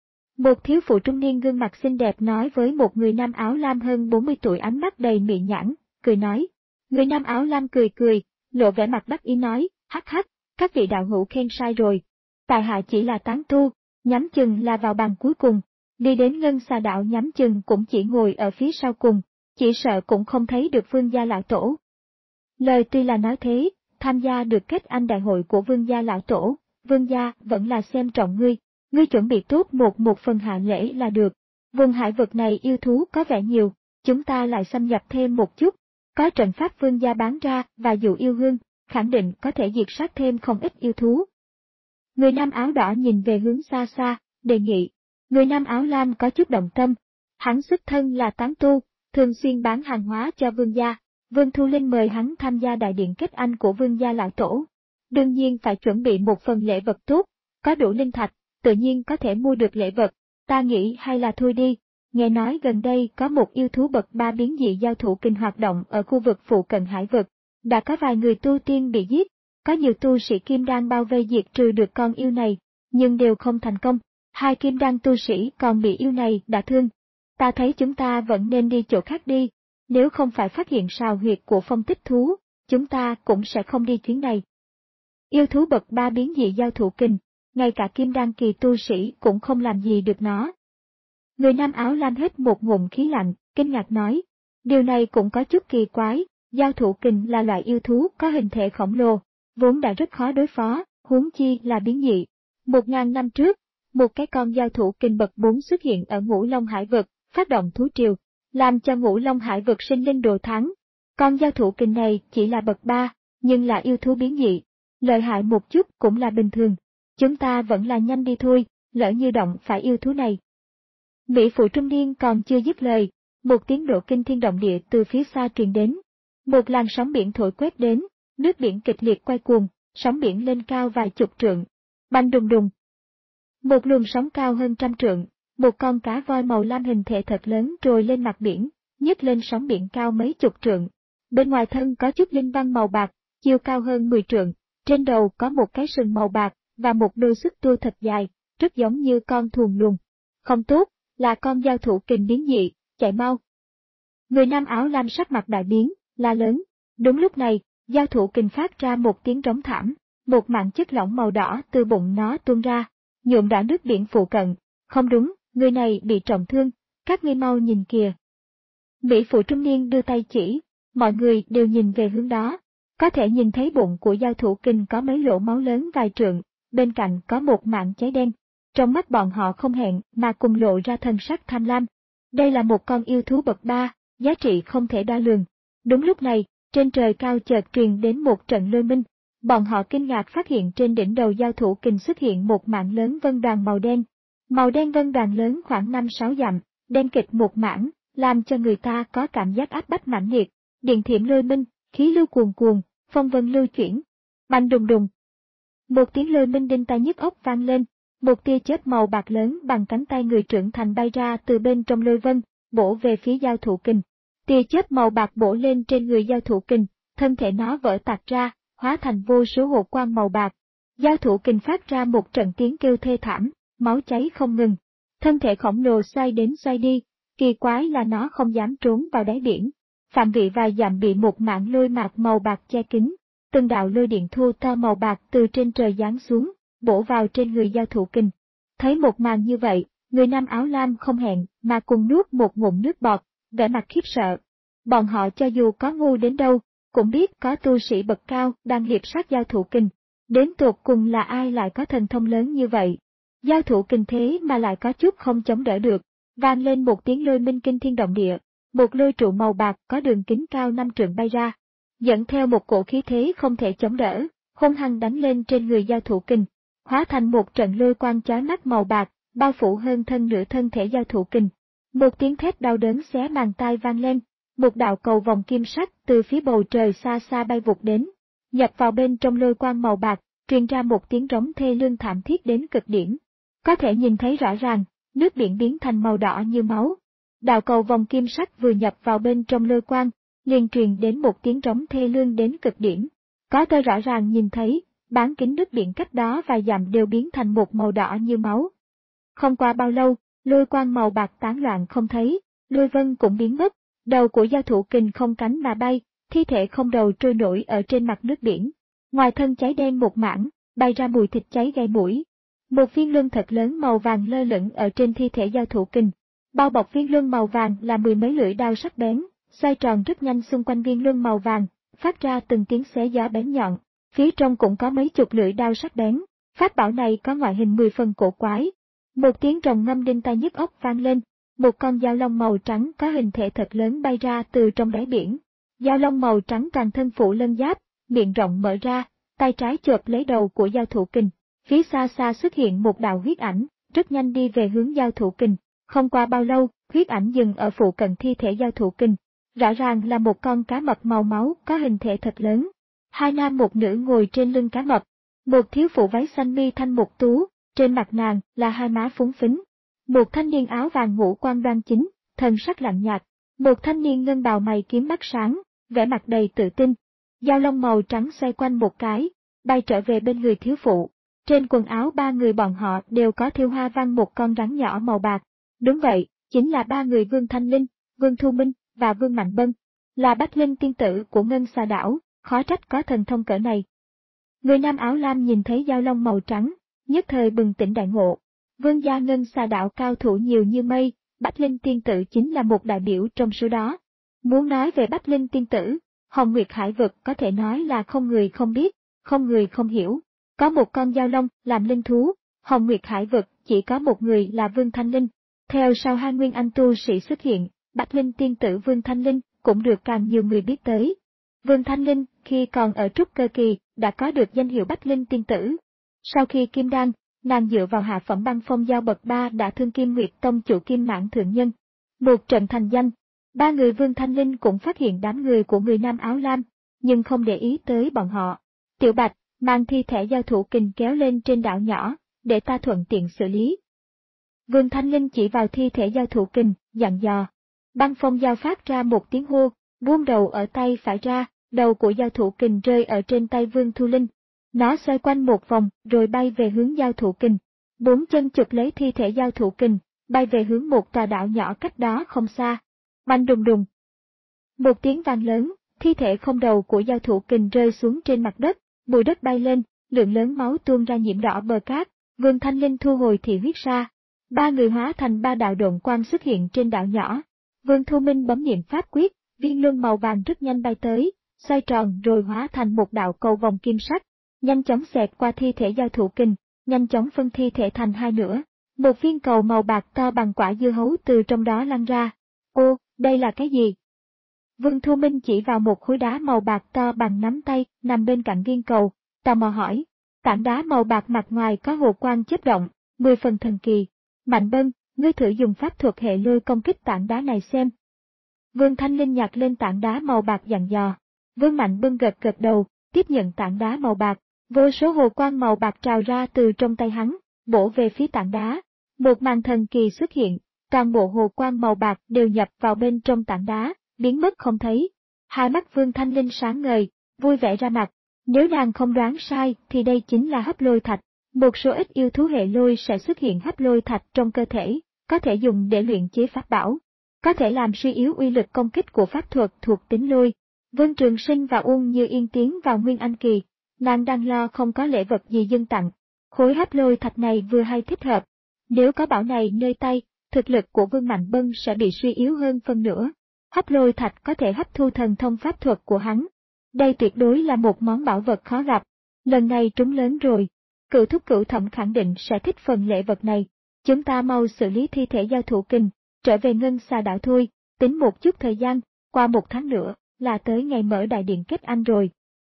Một thiếu phụ trung niên gương mặt xinh đẹp nói với một người nam áo lam hơn bốn mươi tuổi, ánh mắt đầy mị nhãn, cười nói. Người nam áo lam cười cười, lộ vẻ mặt đắc ý nói, hắc hắc, các vị đạo hữu khen sai rồi. Tại hạ chỉ là tán tu, nhắm chừng là vào bàn cuối cùng, đi đến Ngân Xà đạo nhắm chừng cũng chỉ ngồi ở phía sau cùng, chỉ sợ cũng không thấy được Vương gia lão tổ. Lời tuy là nói thế, tham gia được kết anh đại hội của Vương gia lão tổ, Vương gia vẫn là xem trọng ngươi, ngươi chuẩn bị tốt một một phần hạ lễ là được. Vùng hải vực này yêu thú có vẻ nhiều, chúng ta lại xâm nhập thêm một chút, có trận pháp Vương gia bán ra và dụ yêu hương, khẳng định có thể diệt sát thêm không ít yêu thú. Người nam áo đỏ nhìn về hướng xa xa, đề nghị. Người nam áo lam có chút động tâm. Hắn xuất thân là tán tu, thường xuyên bán hàng hóa cho Vương gia. Vương Thu Linh mời hắn tham gia đại điện kết anh của Vương gia lão tổ. Đương nhiên phải chuẩn bị một phần lễ vật tốt, có đủ linh thạch, tự nhiên có thể mua được lễ vật. Ta nghĩ hay là thôi đi. Nghe nói gần đây có một yêu thú bậc ba biến dị giao thủ kinh hoạt động ở khu vực phụ cận hải vực. Đã có vài người tu tiên bị giết, có nhiều tu sĩ kim đan bao vây diệt trừ được con yêu này, nhưng đều không thành công. Hai kim đan tu sĩ còn bị yêu này đả thương. Ta thấy chúng ta vẫn nên đi chỗ khác đi, nếu không phải phát hiện sào huyệt của phong tích thú, chúng ta cũng sẽ không đi chuyến này. Yêu thú bậc ba biến dị giao thủ kình, ngay cả kim đan kỳ tu sĩ cũng không làm gì được nó. Người nam áo lam hít một ngụm khí lạnh, kinh ngạc nói, điều này cũng có chút kỳ quái, giao thủ kình là loại yêu thú có hình thể khổng lồ, vốn đã rất khó đối phó, huống chi là biến dị. Một ngàn năm trước, một cái con giao thủ kình bậc bốn xuất hiện ở Ngũ Long Hải vực, phát động thú triều, làm cho Ngũ Long Hải vực sinh linh đồ thắng. Con giao thủ kình này chỉ là bậc ba, nhưng là yêu thú biến dị, lợi hại một chút cũng là bình thường. Chúng ta vẫn là nhanh đi thôi, lỡ như động phải yêu thú này. Mỹ phụ trung niên còn chưa dứt lời, một tiếng nổ kinh thiên động địa từ phía xa truyền đến. Một làn sóng biển thổi quét đến, nước biển kịch liệt quay cuồng, sóng biển lên cao vài chục trượng. Bành đùng đùng. Một luồng sóng cao hơn trăm trượng, một con cá voi màu lam hình thể thật lớn trồi lên mặt biển, nhấc lên sóng biển cao mấy chục trượng. Bên ngoài thân có chút linh văn màu bạc, chiều cao hơn mười trượng, trên đầu có một cái sừng màu bạc và một đôi xúc tua thật dài, rất giống như con thuồng luồng. Không tốt, là con giao thủ kình biến dị, chạy mau. Người nam áo lam sắc mặt đại biến, la lớn. Đúng lúc này, giao thủ kình phát ra một tiếng rống thảm, một mảng chất lỏng màu đỏ từ bụng nó tuôn ra, nhuộm đỏ nước biển phụ cận. Không đúng, người này bị trọng thương, các ngươi mau nhìn kìa. Mỹ phụ trung niên đưa tay chỉ, mọi người đều nhìn về hướng đó. Có thể nhìn thấy bụng của giao thủ kình có mấy lỗ máu lớn vài trượng, bên cạnh có một mảng cháy đen. Trong mắt bọn họ không hẹn mà cùng lộ ra thần sắc tham lam. Đây là một con yêu thú bậc ba, giá trị không thể đo lường. Đúng lúc này, trên trời cao chợt truyền đến một trận lôi minh. Bọn họ kinh ngạc phát hiện trên đỉnh đầu giao thủ kình xuất hiện một mảng lớn vân đoàn màu đen. Màu đen vân đoàn lớn khoảng năm sáu dặm, đen kịt một mảng, làm cho người ta có cảm giác áp bách mãnh liệt. Điện thiểm lôi minh, khí lưu cuồn cuồn, phong vân lưu chuyển. Bành đùng đùng. Một tiếng lôi minh đinh tai nhức óc vang lên. Một tia chớp màu bạc lớn bằng cánh tay người trưởng thành bay ra từ bên trong lôi vân, bổ về phía giao thủ kình. Tia chớp màu bạc bổ lên trên người giao thủ kình, thân thể nó vỡ tạc ra, hóa thành vô số hột quang màu bạc. Giao thủ kình phát ra một trận tiếng kêu thê thảm, máu cháy không ngừng. Thân thể khổng lồ xoay đến xoay đi, kỳ quái là nó không dám trốn vào đáy biển. Phạm vị vài dặm bị một mảng lôi mạc màu bạc che kín, từng đạo lôi điện thô to màu bạc từ trên trời giáng xuống, bổ vào trên người giao thủ kình. Thấy một màn như vậy, người nam áo lam không hẹn mà cùng nuốt một ngụm nước bọt, vẻ mặt khiếp sợ. Bọn họ cho dù có ngu đến đâu, cũng biết có tu sĩ bậc cao đang liệp sát giao thủ kình. Đến tột cùng là ai lại có thần thông lớn như vậy? Giao thủ kình thế mà lại có chút không chống đỡ được, vang lên một tiếng lôi minh kinh thiên động địa, một lôi trụ màu bạc có đường kính cao năm trượng bay ra, dẫn theo một cổ khí thế không thể chống đỡ, hung hăng đánh lên trên người giao thủ kình, hóa thành một trận lôi quang chói mắt màu bạc, bao phủ hơn thân nửa thân thể giao thủ kình. Một tiếng thét đau đớn xé màng tai vang lên, một đạo cầu vòng kim sắc từ phía bầu trời xa xa bay vụt đến, nhập vào bên trong lôi quang màu bạc, truyền ra một tiếng rống thê lương thảm thiết đến cực điểm. Có thể nhìn thấy rõ ràng, nước biển biến thành màu đỏ như máu. Đạo cầu vòng kim sắc vừa nhập vào bên trong lôi quang, liền truyền đến một tiếng rống thê lương đến cực điểm. Có thể rõ ràng nhìn thấy, bán kính nước biển cách đó vài dặm đều biến thành một màu đỏ như máu. Không qua bao lâu, lôi quang màu bạc tán loạn không thấy, lôi vân cũng biến mất, đầu của giao thủ kình không cánh mà bay, thi thể không đầu trôi nổi ở trên mặt nước biển. Ngoài thân cháy đen một mảng, bay ra mùi thịt cháy gai mũi. Một viên luân thật lớn màu vàng lơ lửng ở trên thi thể giao thủ kình. Bao bọc viên luân màu vàng là mười mấy lưỡi đao sắc bén, xoay tròn rất nhanh xung quanh viên luân màu vàng, phát ra từng tiếng xé gió bén nhọn. Phía trong cũng có mấy chục lưỡi đao sắc bén. Pháp bảo này có ngoại hình mười phần cổ quái. Một tiếng rồng ngâm đinh tai nhức óc vang lên, một con dao long màu trắng có hình thể thật lớn bay ra từ trong đáy biển. Dao long màu trắng toàn thân phủ lân giáp, miệng rộng mở ra, tay trái chộp lấy đầu của giao thủ kình. Phía xa xa xuất hiện một đạo huyết ảnh, rất nhanh đi về hướng giao thủ kình. Không qua bao lâu, huyết ảnh dừng ở phụ cận thi thể giao thủ kình. Rõ ràng là một con cá mập màu máu có hình thể thật lớn. Hai nam một nữ ngồi trên lưng cá mập. Một thiếu phụ váy xanh mi thanh mục tú, trên mặt nàng là hai má phúng phính. Một thanh niên áo vàng ngũ quan đoan chính, thần sắc lạnh nhạt. Một thanh niên ngân bào mày kiếm mắt sáng, vẻ mặt đầy tự tin. Dao long màu trắng xoay quanh một cái, bay trở về bên người thiếu phụ. Trên quần áo ba người bọn họ đều có thêu hoa văn một con rắn nhỏ màu bạc. Đúng vậy, chính là ba người Vương Thanh Linh, Vương Thu Minh và Vương Mạnh Bân, là Bách Linh tiên tử của Ngân Xà Đảo. khó trách có thần thông cỡ này. Người nam áo lam nhìn thấy dao long màu trắng, nhất thời bừng tỉnh đại ngộ. Vương gia ngân xà đạo cao thủ nhiều như mây, Bách Linh tiên tử chính là một đại biểu trong số đó. Muốn nói về Bách Linh tiên tử, Hồng Nguyệt Hải vực có thể nói là không người không biết, không người không hiểu. Có một con dao long làm linh thú, Hồng Nguyệt Hải vực chỉ có một người là Vương Thanh Linh. Theo sau hai nguyên anh tu sĩ xuất hiện, Bách Linh tiên tử Vương Thanh Linh cũng được càng nhiều người biết tới. Vương Thanh Linh khi còn ở trúc cơ kỳ đã có được danh hiệu Bách Linh tiên tử. Sau khi kim đan, nàng dựa vào hạ phẩm băng phong giao bậc ba đã thương Kim Nguyệt Tông chủ Kim Mãn thượng nhân. Một trận thành danh, ba người Vương Thanh Linh cũng phát hiện đám người của người nam áo lam, nhưng không để ý tới bọn họ. Tiểu Bạch, mang thi thể giao thủ kình kéo lên trên đảo nhỏ, để ta thuận tiện xử lý. Vương Thanh Linh chỉ vào thi thể giao thủ kình, dặn dò. Băng phong giao phát ra một tiếng hô, buông đầu ở tay phải ra, đầu của giao thủ kình rơi ở trên tay Vương Thu Linh. Nó xoay quanh một vòng, rồi bay về hướng giao thủ kình. Bốn chân chụp lấy thi thể giao thủ kình, bay về hướng một tòa đảo nhỏ cách đó không xa. Bành đùng đùng. Một tiếng vang lớn, thi thể không đầu của giao thủ kình rơi xuống trên mặt đất, bụi đất bay lên, lượng lớn máu tuôn ra nhiễm đỏ bờ cát. Vương Thanh Linh thu hồi thị huyết sa. Ba người hóa thành ba đạo độn quang xuất hiện trên đảo nhỏ. Vương Thu Minh bấm niệm pháp quyết, viên luân màu vàng rất nhanh bay tới, xoay tròn rồi hóa thành một đạo cầu vòng kim sắc, nhanh chóng xẹt qua thi thể giao thủ kình, nhanh chóng phân thi thể thành hai nửa. Một viên cầu màu bạc to bằng quả dưa hấu từ trong đó lăn ra. Ô, đây là cái gì? Vương Thu Minh chỉ vào một khối đá màu bạc to bằng nắm tay, nằm bên cạnh viên cầu, tò mò hỏi. Tảng đá màu bạc mặt ngoài có hồ quang chớp động, mười phần thần kỳ. Mạnh Bân, ngươi thử dùng pháp thuật hệ lôi công kích tảng đá này xem. Vương Thanh Linh nhặt lên tảng đá màu bạc dặn dò. Vương Mạnh Bân gật gật đầu, tiếp nhận tảng đá màu bạc, vô số hồ quang màu bạc trào ra từ trong tay hắn, bổ về phía tảng đá. Một màn thần kỳ xuất hiện, toàn bộ hồ quang màu bạc đều nhập vào bên trong tảng đá, biến mất không thấy. Hai mắt Vương Thanh Linh sáng ngời, vui vẻ ra mặt. Nếu nàng không đoán sai thì đây chính là hấp lôi thạch. Một số ít yêu thú hệ lôi sẽ xuất hiện hấp lôi thạch trong cơ thể, có thể dùng để luyện chế pháp bảo, có thể làm suy yếu uy lực công kích của pháp thuật thuộc tính lôi. Vương Trường Sinh và Uông Như Yên tiến vào Nguyên Anh kỳ, nàng đang lo không có lễ vật gì dâng tặng. Khối hấp lôi thạch này vừa hay thích hợp. Nếu có bảo này nơi tay, thực lực của Vương Mạnh Bân sẽ bị suy yếu hơn phân nửa. Hấp lôi thạch có thể hấp thu thần thông pháp thuật của hắn. Đây tuyệt đối là một món bảo vật khó gặp. Lần này trúng lớn rồi. Cựu thúc cửu thẩm khẳng định sẽ thích phần lễ vật này. Chúng ta mau xử lý thi thể giao thủ kình, trở về ngân xà đảo thôi, tính một chút thời gian, qua một tháng nữa, là tới ngày mở đại điện kết anh rồi.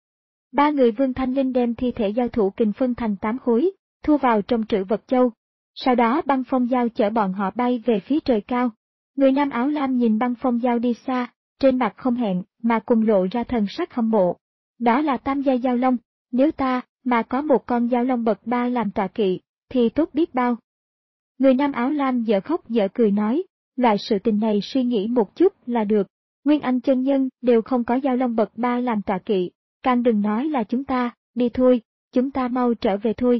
Ba người Vương Thanh Linh đem thi thể giao thủ kình phân thành tám khối, thu vào trong trữ vật châu. Sau đó băng phong giao chở bọn họ bay về phía trời cao. Người nam áo lam nhìn băng phong giao đi xa, trên mặt không hẹn mà cùng lộ ra thần sắc hâm mộ. Đó là tam giai giao long, nếu ta mà có một con giao long bậc ba làm tọa kỵ, thì tốt biết bao. Người nam áo lam dở khóc dở cười nói, loại sự tình này suy nghĩ một chút là được. Nguyên Anh chân nhân đều không có giao long bậc ba làm tọa kỵ, càng đừng nói là chúng ta, đi thôi, chúng ta mau trở về thôi.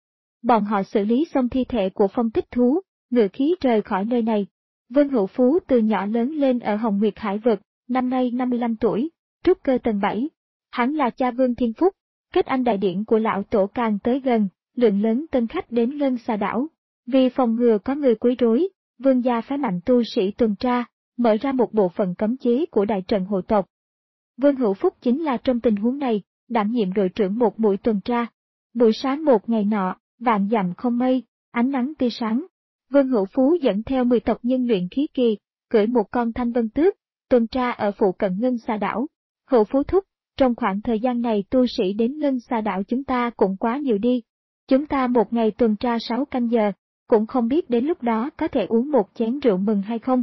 Bọn họ xử lý xong thi thể của Phong Tích Thú, ngự khí rời khỏi nơi này. Vân Hữu Phú từ nhỏ lớn lên ở Hồng Nguyệt Hải vực, năm nay năm mươi lăm tuổi, trúc cơ tầng bảy. Hắn là cha Vương Thiên Phúc, kết anh đại điển của lão tổ càng tới gần, lượng lớn tân khách đến ngân xà đảo. Vì phòng ngừa có người quấy rối, Vương gia phái mạnh tu sĩ tuần tra, mở ra một bộ phận cấm chế của đại trận hộ tộc. Vương Hữu Phúc chính là trong tình huống này, đảm nhiệm đội trưởng một mũi tuần tra. Buổi sáng một ngày nọ, vạn dặm không mây, ánh nắng tươi sáng. Vương Hữu Phú dẫn theo mười tộc nhân luyện khí kỳ, cưỡi một con thanh vân tước, tuần tra ở phụ cận ngân xà đảo. Hữu Phú thúc, trong khoảng thời gian này tu sĩ đến ngân xà đảo chúng ta cũng quá nhiều đi. Chúng ta một ngày tuần tra sáu canh giờ, cũng không biết đến lúc đó có thể uống một chén rượu mừng hay không.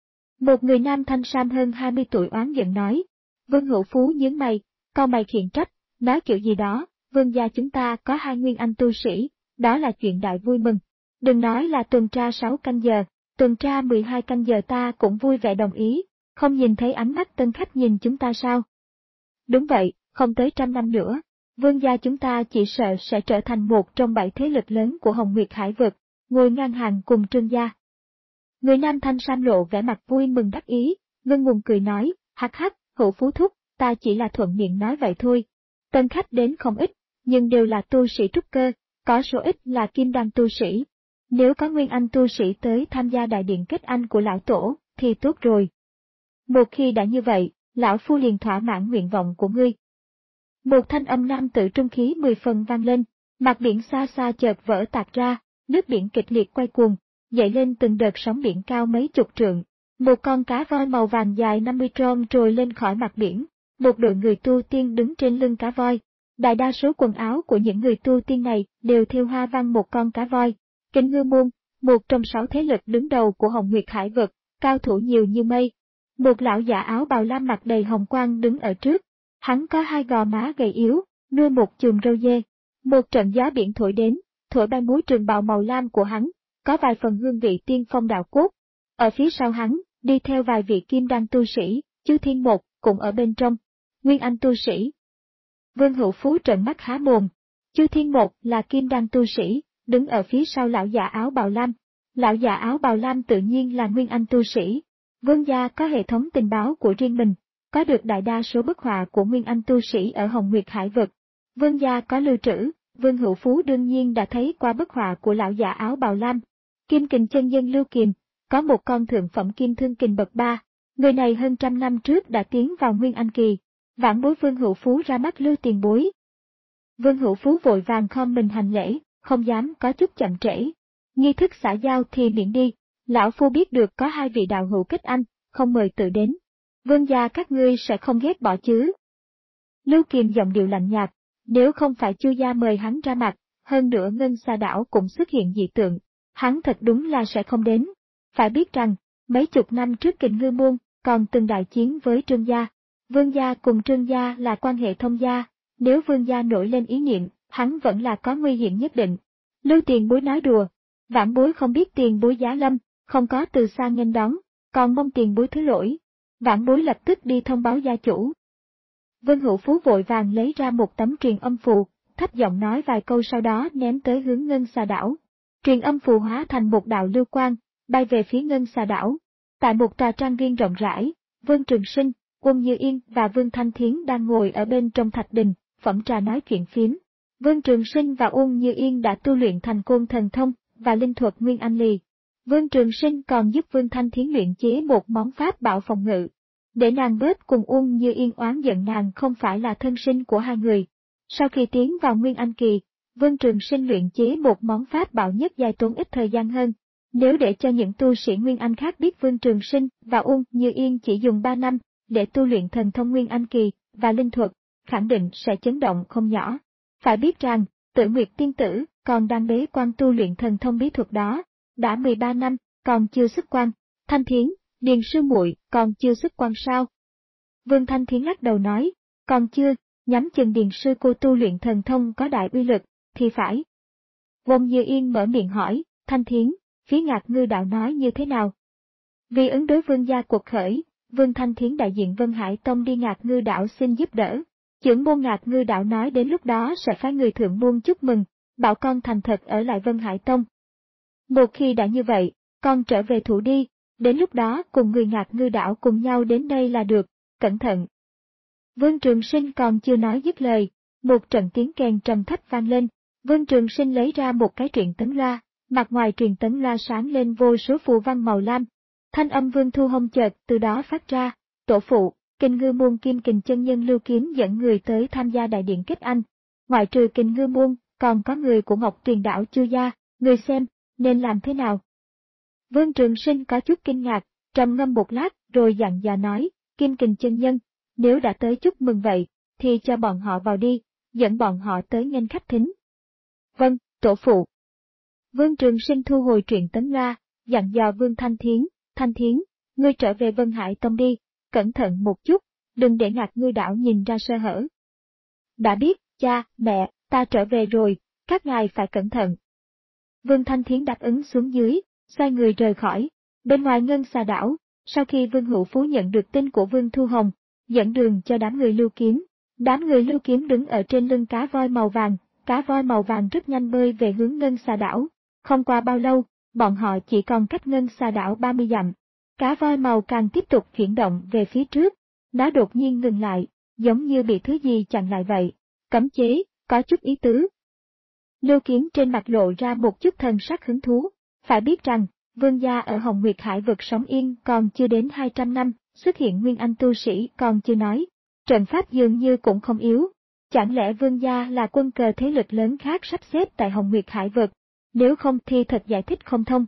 Một người nam thanh sam hơn hai mươi tuổi oán giận nói. Vương Hữu Phú nhướng mày, cau mày khiển trách, nói kiểu gì đó, vương gia chúng ta có hai nguyên anh tu sĩ, đó là chuyện đại vui mừng. Đừng nói là tuần tra sáu canh giờ, tuần tra mười hai canh giờ ta cũng vui vẻ đồng ý, không nhìn thấy ánh mắt tân khách nhìn chúng ta sao? Đúng vậy, không tới trăm năm nữa, vương gia chúng ta chỉ sợ sẽ trở thành một trong bảy thế lực lớn của Hồng Nguyệt Hải vực, ngồi ngang hàng cùng Trương gia. Người nam thanh sam lộ vẻ mặt vui mừng đắc ý, ngưng ngùng cười nói, hắc hắc, Hữu Phú thúc, ta chỉ là thuận miệng nói vậy thôi. Tân khách đến không ít, nhưng đều là tu sĩ trúc cơ, có số ít là kim đan tu sĩ. Nếu có nguyên anh tu sĩ tới tham gia đại điện kết anh của lão tổ, thì tốt rồi. Một khi đã như vậy, lão phu liền thỏa mãn nguyện vọng của ngươi. Một thanh âm nam tử trung khí mười phần vang lên, mặt biển xa xa chợt vỡ tạc ra, nước biển kịch liệt quay cuồng, dậy lên từng đợt sóng biển cao mấy chục trượng. Một con cá voi màu vàng dài năm mươi trượng trồi lên khỏi mặt biển, một đội người tu tiên đứng trên lưng cá voi. Đại đa số quần áo của những người tu tiên này đều thêu hoa văn một con cá voi. Kính Ngư Môn, một trong sáu thế lực đứng đầu của Hồng Nguyệt Hải vực, cao thủ nhiều như mây. Một lão giả áo bào lam mặt đầy hồng quang đứng ở trước. Hắn có hai gò má gầy yếu, nuôi một chùm râu dê. Một trận gió biển thổi đến, thổi bay múi trường bào màu lam của hắn, có vài phần hương vị tiên phong đạo cốt. Ở phía sau hắn, đi theo vài vị kim đan tu sĩ, Chư Thiên Một cũng ở bên trong. Nguyên Anh tu sĩ. Vương Hữu Phú trợn mắt há mồm. Chư Thiên Một là kim đan tu sĩ, đứng ở phía sau lão già áo bào lam. Lão già áo bào lam tự nhiên là Nguyên Anh tu sĩ. Vương gia có hệ thống tình báo của riêng mình, có được đại đa số bức họa của Nguyên Anh tu sĩ ở Hồng Nguyệt Hải vực. Vương gia có lưu trữ, Vương Hữu Phú đương nhiên đã thấy qua bức họa của lão già áo bào lam. Kim Kình chân nhân Lưu Kiềm, có một con thượng phẩm kim thương kình bậc ba. Người này hơn trăm năm trước đã tiến vào Nguyên Anh kỳ. Vãn bối Vương Hữu Phú ra mắt Lưu tiền bối. Vương Hữu Phú vội vàng khom mình hành lễ, không dám có chút chậm trễ. Nghi thức xã giao thì miễn đi, lão phu biết được có hai vị đạo hữu kết anh, không mời tự đến. Vương gia các ngươi sẽ không ghét bỏ chứ? Lưu Kiềm giọng điệu lạnh nhạt, nếu không phải Chu gia mời hắn ra mặt, hơn nữa Ngân Sa đảo cũng xuất hiện dị tượng, hắn thật đúng là sẽ không đến. Phải biết rằng, mấy chục năm trước Kình Ngư Môn còn từng đại chiến với Trương gia. Vương gia cùng Trương gia là quan hệ thông gia, nếu Vương gia nổi lên ý niệm, hắn vẫn là có nguy hiểm nhất định. Lưu tiền bối nói đùa, vãn bối không biết tiền bối giá lâm, không có từ xa nghênh đón, còn mong tiền bối thứ lỗi. Vãn bối lập tức đi thông báo gia chủ. Vương Hữu Phú vội vàng lấy ra một tấm truyền âm phù, thấp giọng nói vài câu sau đó ném tới hướng Ngân Sa đảo. Truyền âm phù hóa thành một đạo lưu quang, bay về phía Ngân Sa đảo. Tại một tòa trang viên rộng rãi, Vương Trường Sinh, Uông Như Yên và Vương Thanh Thiến đang ngồi ở bên trong thạch đình, phẩm trà nói chuyện phiếm. Vương Trường Sinh và Uông Như Yên đã tu luyện thành côn thần thông và linh thuật Nguyên Anh Lì. Vương Trường Sinh còn giúp Vương Thanh Thiến luyện chế một món pháp bảo phòng ngự. Để nàng bớt cùng Uông Như Yên oán giận nàng không phải là thân sinh của hai người. Sau khi tiến vào Nguyên Anh kỳ, Vương Trường Sinh luyện chế một món pháp bảo nhất dài tốn ít thời gian hơn. Nếu để cho những tu sĩ Nguyên Anh khác biết Vương Trường Sinh và Uông Như Yên chỉ dùng ba năm để tu luyện thần thông Nguyên Anh kỳ và linh thuật, khẳng định sẽ chấn động không nhỏ. Phải biết rằng, Tử Nguyệt tiên tử còn đang bế quan tu luyện thần thông bí thuật đó, đã mười ba năm, còn chưa xuất quan. Thanh Thiến, Điền sư muội còn chưa xuất quan sao? Vương Thanh Thiến lắc đầu nói, còn chưa, nhắm chừng Điền sư cô tu luyện thần thông có đại uy lực, thì phải. Uông Như Yên mở miệng hỏi, Thanh Thiến, phía Ngạc Ngư đạo nói như thế nào? Vì ứng đối Vương gia cuộc khởi, Vương Thanh Thiến đại diện Vân Hải Tông đi Ngạc Ngư đảo xin giúp đỡ. Chưởng môn Ngạc Ngư đảo nói đến lúc đó sẽ phái người thượng môn chúc mừng, bảo con thành thật ở lại Vân Hải Tông. Một khi đã như vậy, con trở về thủ đi, đến lúc đó cùng người Ngạc Ngư đảo cùng nhau đến đây là được, cẩn thận. Vương Trường Sinh còn chưa nói dứt lời, một trận tiếng kèn trầm thấp vang lên, Vương Trường Sinh lấy ra một cái truyền tấn loa, mặt ngoài truyền tấn loa sáng lên vô số phù văn màu lam. Thanh âm Vương Thu Hông chợt từ đó phát ra, tổ phụ, Kình Ngư Môn Kim Kình chân nhân Lưu Kiếm dẫn người tới tham gia đại điện kết anh. Ngoại trừ Kình Ngư Môn, còn có người của Ngọc Tuyền đảo Chu gia, người xem, nên làm thế nào? Vương Trường Sinh có chút kinh ngạc, trầm ngâm một lát, rồi dặn dò nói, Kim Kình chân nhân, nếu đã tới chúc mừng vậy, thì cho bọn họ vào đi, dẫn bọn họ tới nghênh khách thính. Vâng, tổ phụ. Vương Trường Sinh thu hồi truyện tấn loa, dặn dò Vương Thanh Thiến, Thanh Thiến, ngươi trở về Vân Hải Tông đi, cẩn thận một chút, đừng để Ngạc Ngư đảo nhìn ra sơ hở. Đã biết, cha, mẹ, ta trở về rồi, các ngài phải cẩn thận. Vương Thanh Thiến đáp ứng xuống dưới, xoay người rời khỏi. Bên ngoài Ngân Sa đảo, sau khi Vương Hữu Phú nhận được tin của Vương Thu Hồng, dẫn đường cho đám người Lưu Kiếm. Đám người Lưu Kiếm đứng ở trên lưng cá voi màu vàng, cá voi màu vàng rất nhanh bơi về hướng Ngân Sa đảo. Không qua bao lâu, bọn họ chỉ còn cách Ngân Sa đảo ba mươi dặm. Cá voi màu càng tiếp tục chuyển động về phía trước, nó đột nhiên ngừng lại, giống như bị thứ gì chặn lại vậy. Cấm chế, có chút ý tứ. Lưu Kiếm trên mặt lộ ra một chút thần sắc hứng thú. Phải biết rằng, vương gia ở Hồng Nguyệt Hải vực sống yên còn chưa đến hai trăm năm, xuất hiện nguyên anh tu sĩ còn chưa nói. Trận pháp dường như cũng không yếu. Chẳng lẽ vương gia là quân cờ thế lực lớn khác sắp xếp tại Hồng Nguyệt Hải vực? Nếu không thì thật giải thích không thông.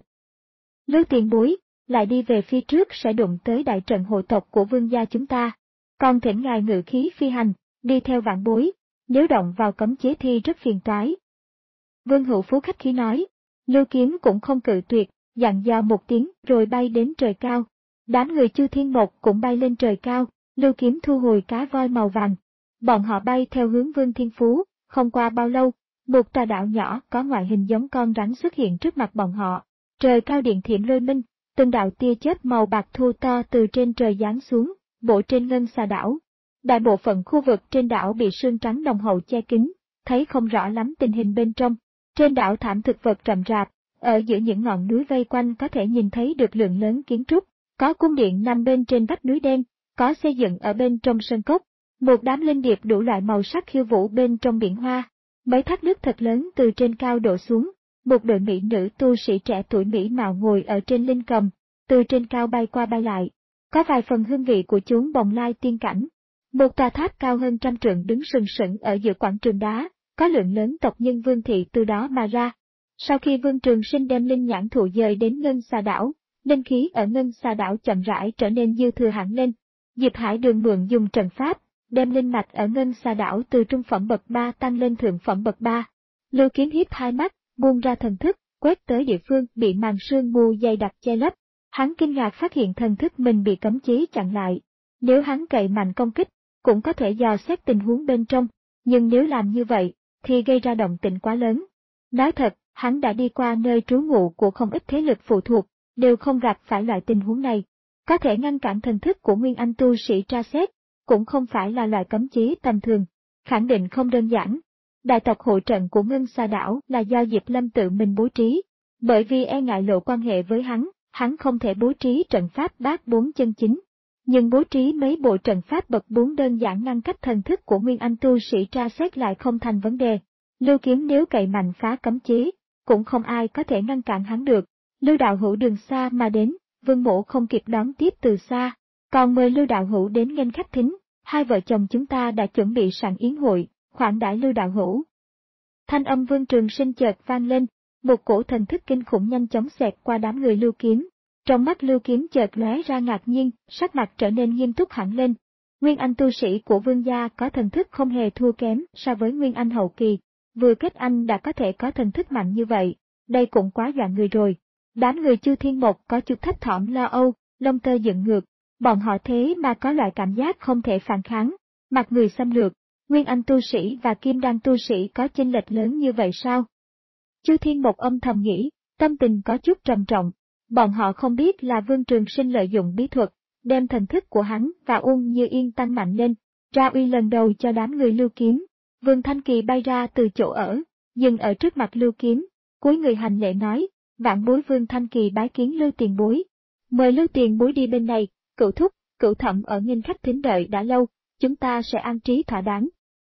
Lưu tiền bối, lại đi về phía trước sẽ đụng tới đại trận hộ tộc của vương gia chúng ta. Còn thỉnh ngài ngự khí phi hành, đi theo vạn bối, nếu động vào cấm chế thi rất phiền toái. Vương Hữu Phú khách khí nói, Lưu Kiếm cũng không cự tuyệt, dặn dò một tiếng rồi bay đến trời cao. Đám người Chu Thiên Mộc cũng bay lên trời cao, Lưu Kiếm thu hồi cá voi màu vàng. Bọn họ bay theo hướng Vương Thiên Phú, không qua bao lâu, một tòa đảo nhỏ có ngoại hình giống con rắn xuất hiện trước mặt bọn họ. Trời cao điện thiểm lôi minh, từng đạo tia chớp màu bạc thu to từ trên trời giáng xuống, bổ trên ngân xà đảo. Đại bộ phận khu vực trên đảo bị sương trắng nồng hậu che kín, thấy không rõ lắm tình hình bên trong. Trên đảo thảm thực vật rậm rạp, ở giữa những ngọn núi vây quanh có thể nhìn thấy được lượng lớn kiến trúc, có cung điện nằm bên trên vách núi đen, có xây dựng ở bên trong sơn cốc, một đám linh điệp đủ loại màu sắc khiêu vũ bên trong biển hoa, mấy thác nước thật lớn từ trên cao đổ xuống, một đội mỹ nữ tu sĩ trẻ tuổi mỹ mạo ngồi ở trên linh cầm, từ trên cao bay qua bay lại, có vài phần hương vị của chốn bồng lai tiên cảnh. Một tòa tháp cao hơn trăm trượng đứng sừng sững ở giữa quảng trường đá, có lượng lớn tộc nhân Vương thị từ đó mà ra. Sau khi Vương Trường Sinh đem linh nhãn thụ dời đến Ngân Xà đảo, linh khí ở Ngân Xà đảo chậm rãi trở nên dư thừa hẳn lên. Diệp Hải Đường mượn dùng trận pháp, đem linh mạch ở Ngân Xà đảo từ trung phẩm bậc ba tăng lên thượng phẩm bậc ba. Lưu Kiếm hiếp hai mắt, buông ra thần thức, quét tới địa phương bị màn sương mù dày đặc che lấp. Hắn kinh ngạc phát hiện thần thức mình bị cấm chế chặn lại. Nếu hắn cậy mạnh công kích, cũng có thể dò xét tình huống bên trong, nhưng nếu làm như vậy, thì gây ra động tĩnh quá lớn. Nói thật, hắn đã đi qua nơi trú ngụ của không ít thế lực phụ thuộc, đều không gặp phải loại tình huống này. Có thể ngăn cản thần thức của Nguyên Anh tu sĩ tra xét, cũng không phải là loại cấm chế tầm thường, khẳng định không đơn giản. Đại tộc hộ trận của Ngân Xà đảo là do Diệp Lâm tự mình bố trí, bởi vì e ngại lộ quan hệ với hắn, hắn không thể bố trí trận pháp bát bốn chân chính. Nhưng bố trí mấy bộ trận pháp bậc bốn đơn giản ngăn cách thần thức của Nguyên Anh tu sĩ tra xét lại không thành vấn đề. Lưu Kiếm nếu cậy mạnh phá cấm chế, cũng không ai có thể ngăn cản hắn được. Lưu đạo hữu đường xa mà đến, Vương mỗ không kịp đón tiếp từ xa, còn mời Lưu đạo hữu đến nghênh khách thính, hai vợ chồng chúng ta đã chuẩn bị sẵn yến hội, khoản đãi Lưu đạo hữu. Thanh âm Vương Trường Sinh chợt vang lên, một cổ thần thức kinh khủng nhanh chóng xẹt qua đám người Lưu Kiếm. Trong mắt Lưu Kiếm chợt lóe ra ngạc nhiên, sắc mặt trở nên nghiêm túc hẳn lên. Nguyên Anh tu sĩ của Vương gia có thần thức không hề thua kém so với Nguyên Anh hậu kỳ, vừa kết anh đã có thể có thần thức mạnh như vậy, đây cũng quá dọa người rồi. Đám người Chu Thiên Mộc có chút thấp thỏm lo âu, lông tơ dựng ngược, bọn họ thế mà có loại cảm giác không thể phản kháng, mặt người xâm lược. Nguyên Anh tu sĩ và Kim Đan tu sĩ có chênh lệch lớn như vậy sao? Chu Thiên Mộc âm thầm nghĩ, tâm tình có chút trầm trọng. Bọn họ không biết là Vương Trường Sinh lợi dụng bí thuật, đem thần thức của hắn và Uông Như Yên tăng mạnh lên, ra uy lần đầu cho đám người Lưu Kiếm. Vương Thanh Kỳ bay ra từ chỗ ở, dừng ở trước mặt Lưu Kiếm, cúi người hành lễ nói, vạn bối Vương Thanh Kỳ bái kiến Lưu tiền bối. Mời Lưu tiền bối đi bên này, cửu thúc, cửu thẩm ở nghênh khách thính đợi đã lâu, chúng ta sẽ an trí thỏa đáng.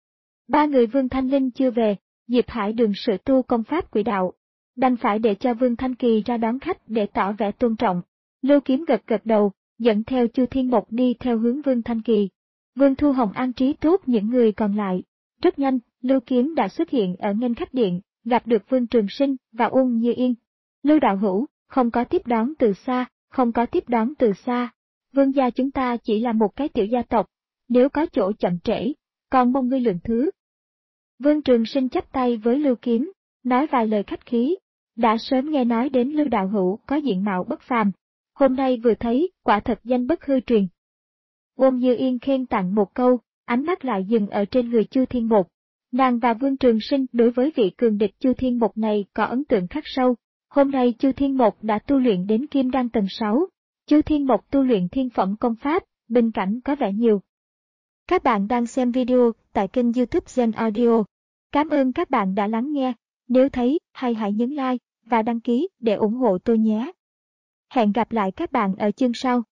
Ba người Vương Thanh Linh chưa về, Diệp Hải Đường sự tu công pháp quỷ đạo, đành phải để cho Vương Thanh Kỳ ra đón khách để tỏ vẻ tôn trọng. Lưu Kiếm gật gật đầu, dẫn theo Chu Thiên Mộc đi theo hướng Vương Thanh Kỳ. Vương Thu Hồng an trí tốt những người còn lại. Rất nhanh, Lưu Kiếm đã xuất hiện ở nghênh khách điện, gặp được Vương Trường Sinh và Uông Như Yên. Lưu đạo hữu, không có tiếp đón từ xa, không có tiếp đón từ xa. Vương gia chúng ta chỉ là một cái tiểu gia tộc, nếu có chỗ chậm trễ, còn mong ngươi lượng thứ. Vương Trường Sinh chắp tay với Lưu Kiếm, nói vài lời khách khí. Đã sớm nghe nói đến Lưu đạo hữu có diện mạo bất phàm, hôm nay vừa thấy, quả thật danh bất hư truyền. Uông Như Yên khen tặng một câu, ánh mắt lại dừng ở trên người Chu Thiên Mộc. Nàng và Vương Trường Sinh đối với vị cường địch Chu Thiên Mộc này có ấn tượng khắc sâu. Hôm nay Chu Thiên Mộc đã tu luyện đến Kim Đan tầng sáu, Chu Thiên Mộc tu luyện thiên phẩm công pháp, bình cảnh có vẻ nhiều. Các bạn đang xem video tại kênh YouTube Gen Audio. Cảm ơn các bạn đã lắng nghe. Nếu thấy hay hãy nhấn like và đăng ký để ủng hộ tôi nhé. Hẹn gặp lại các bạn ở chương sau.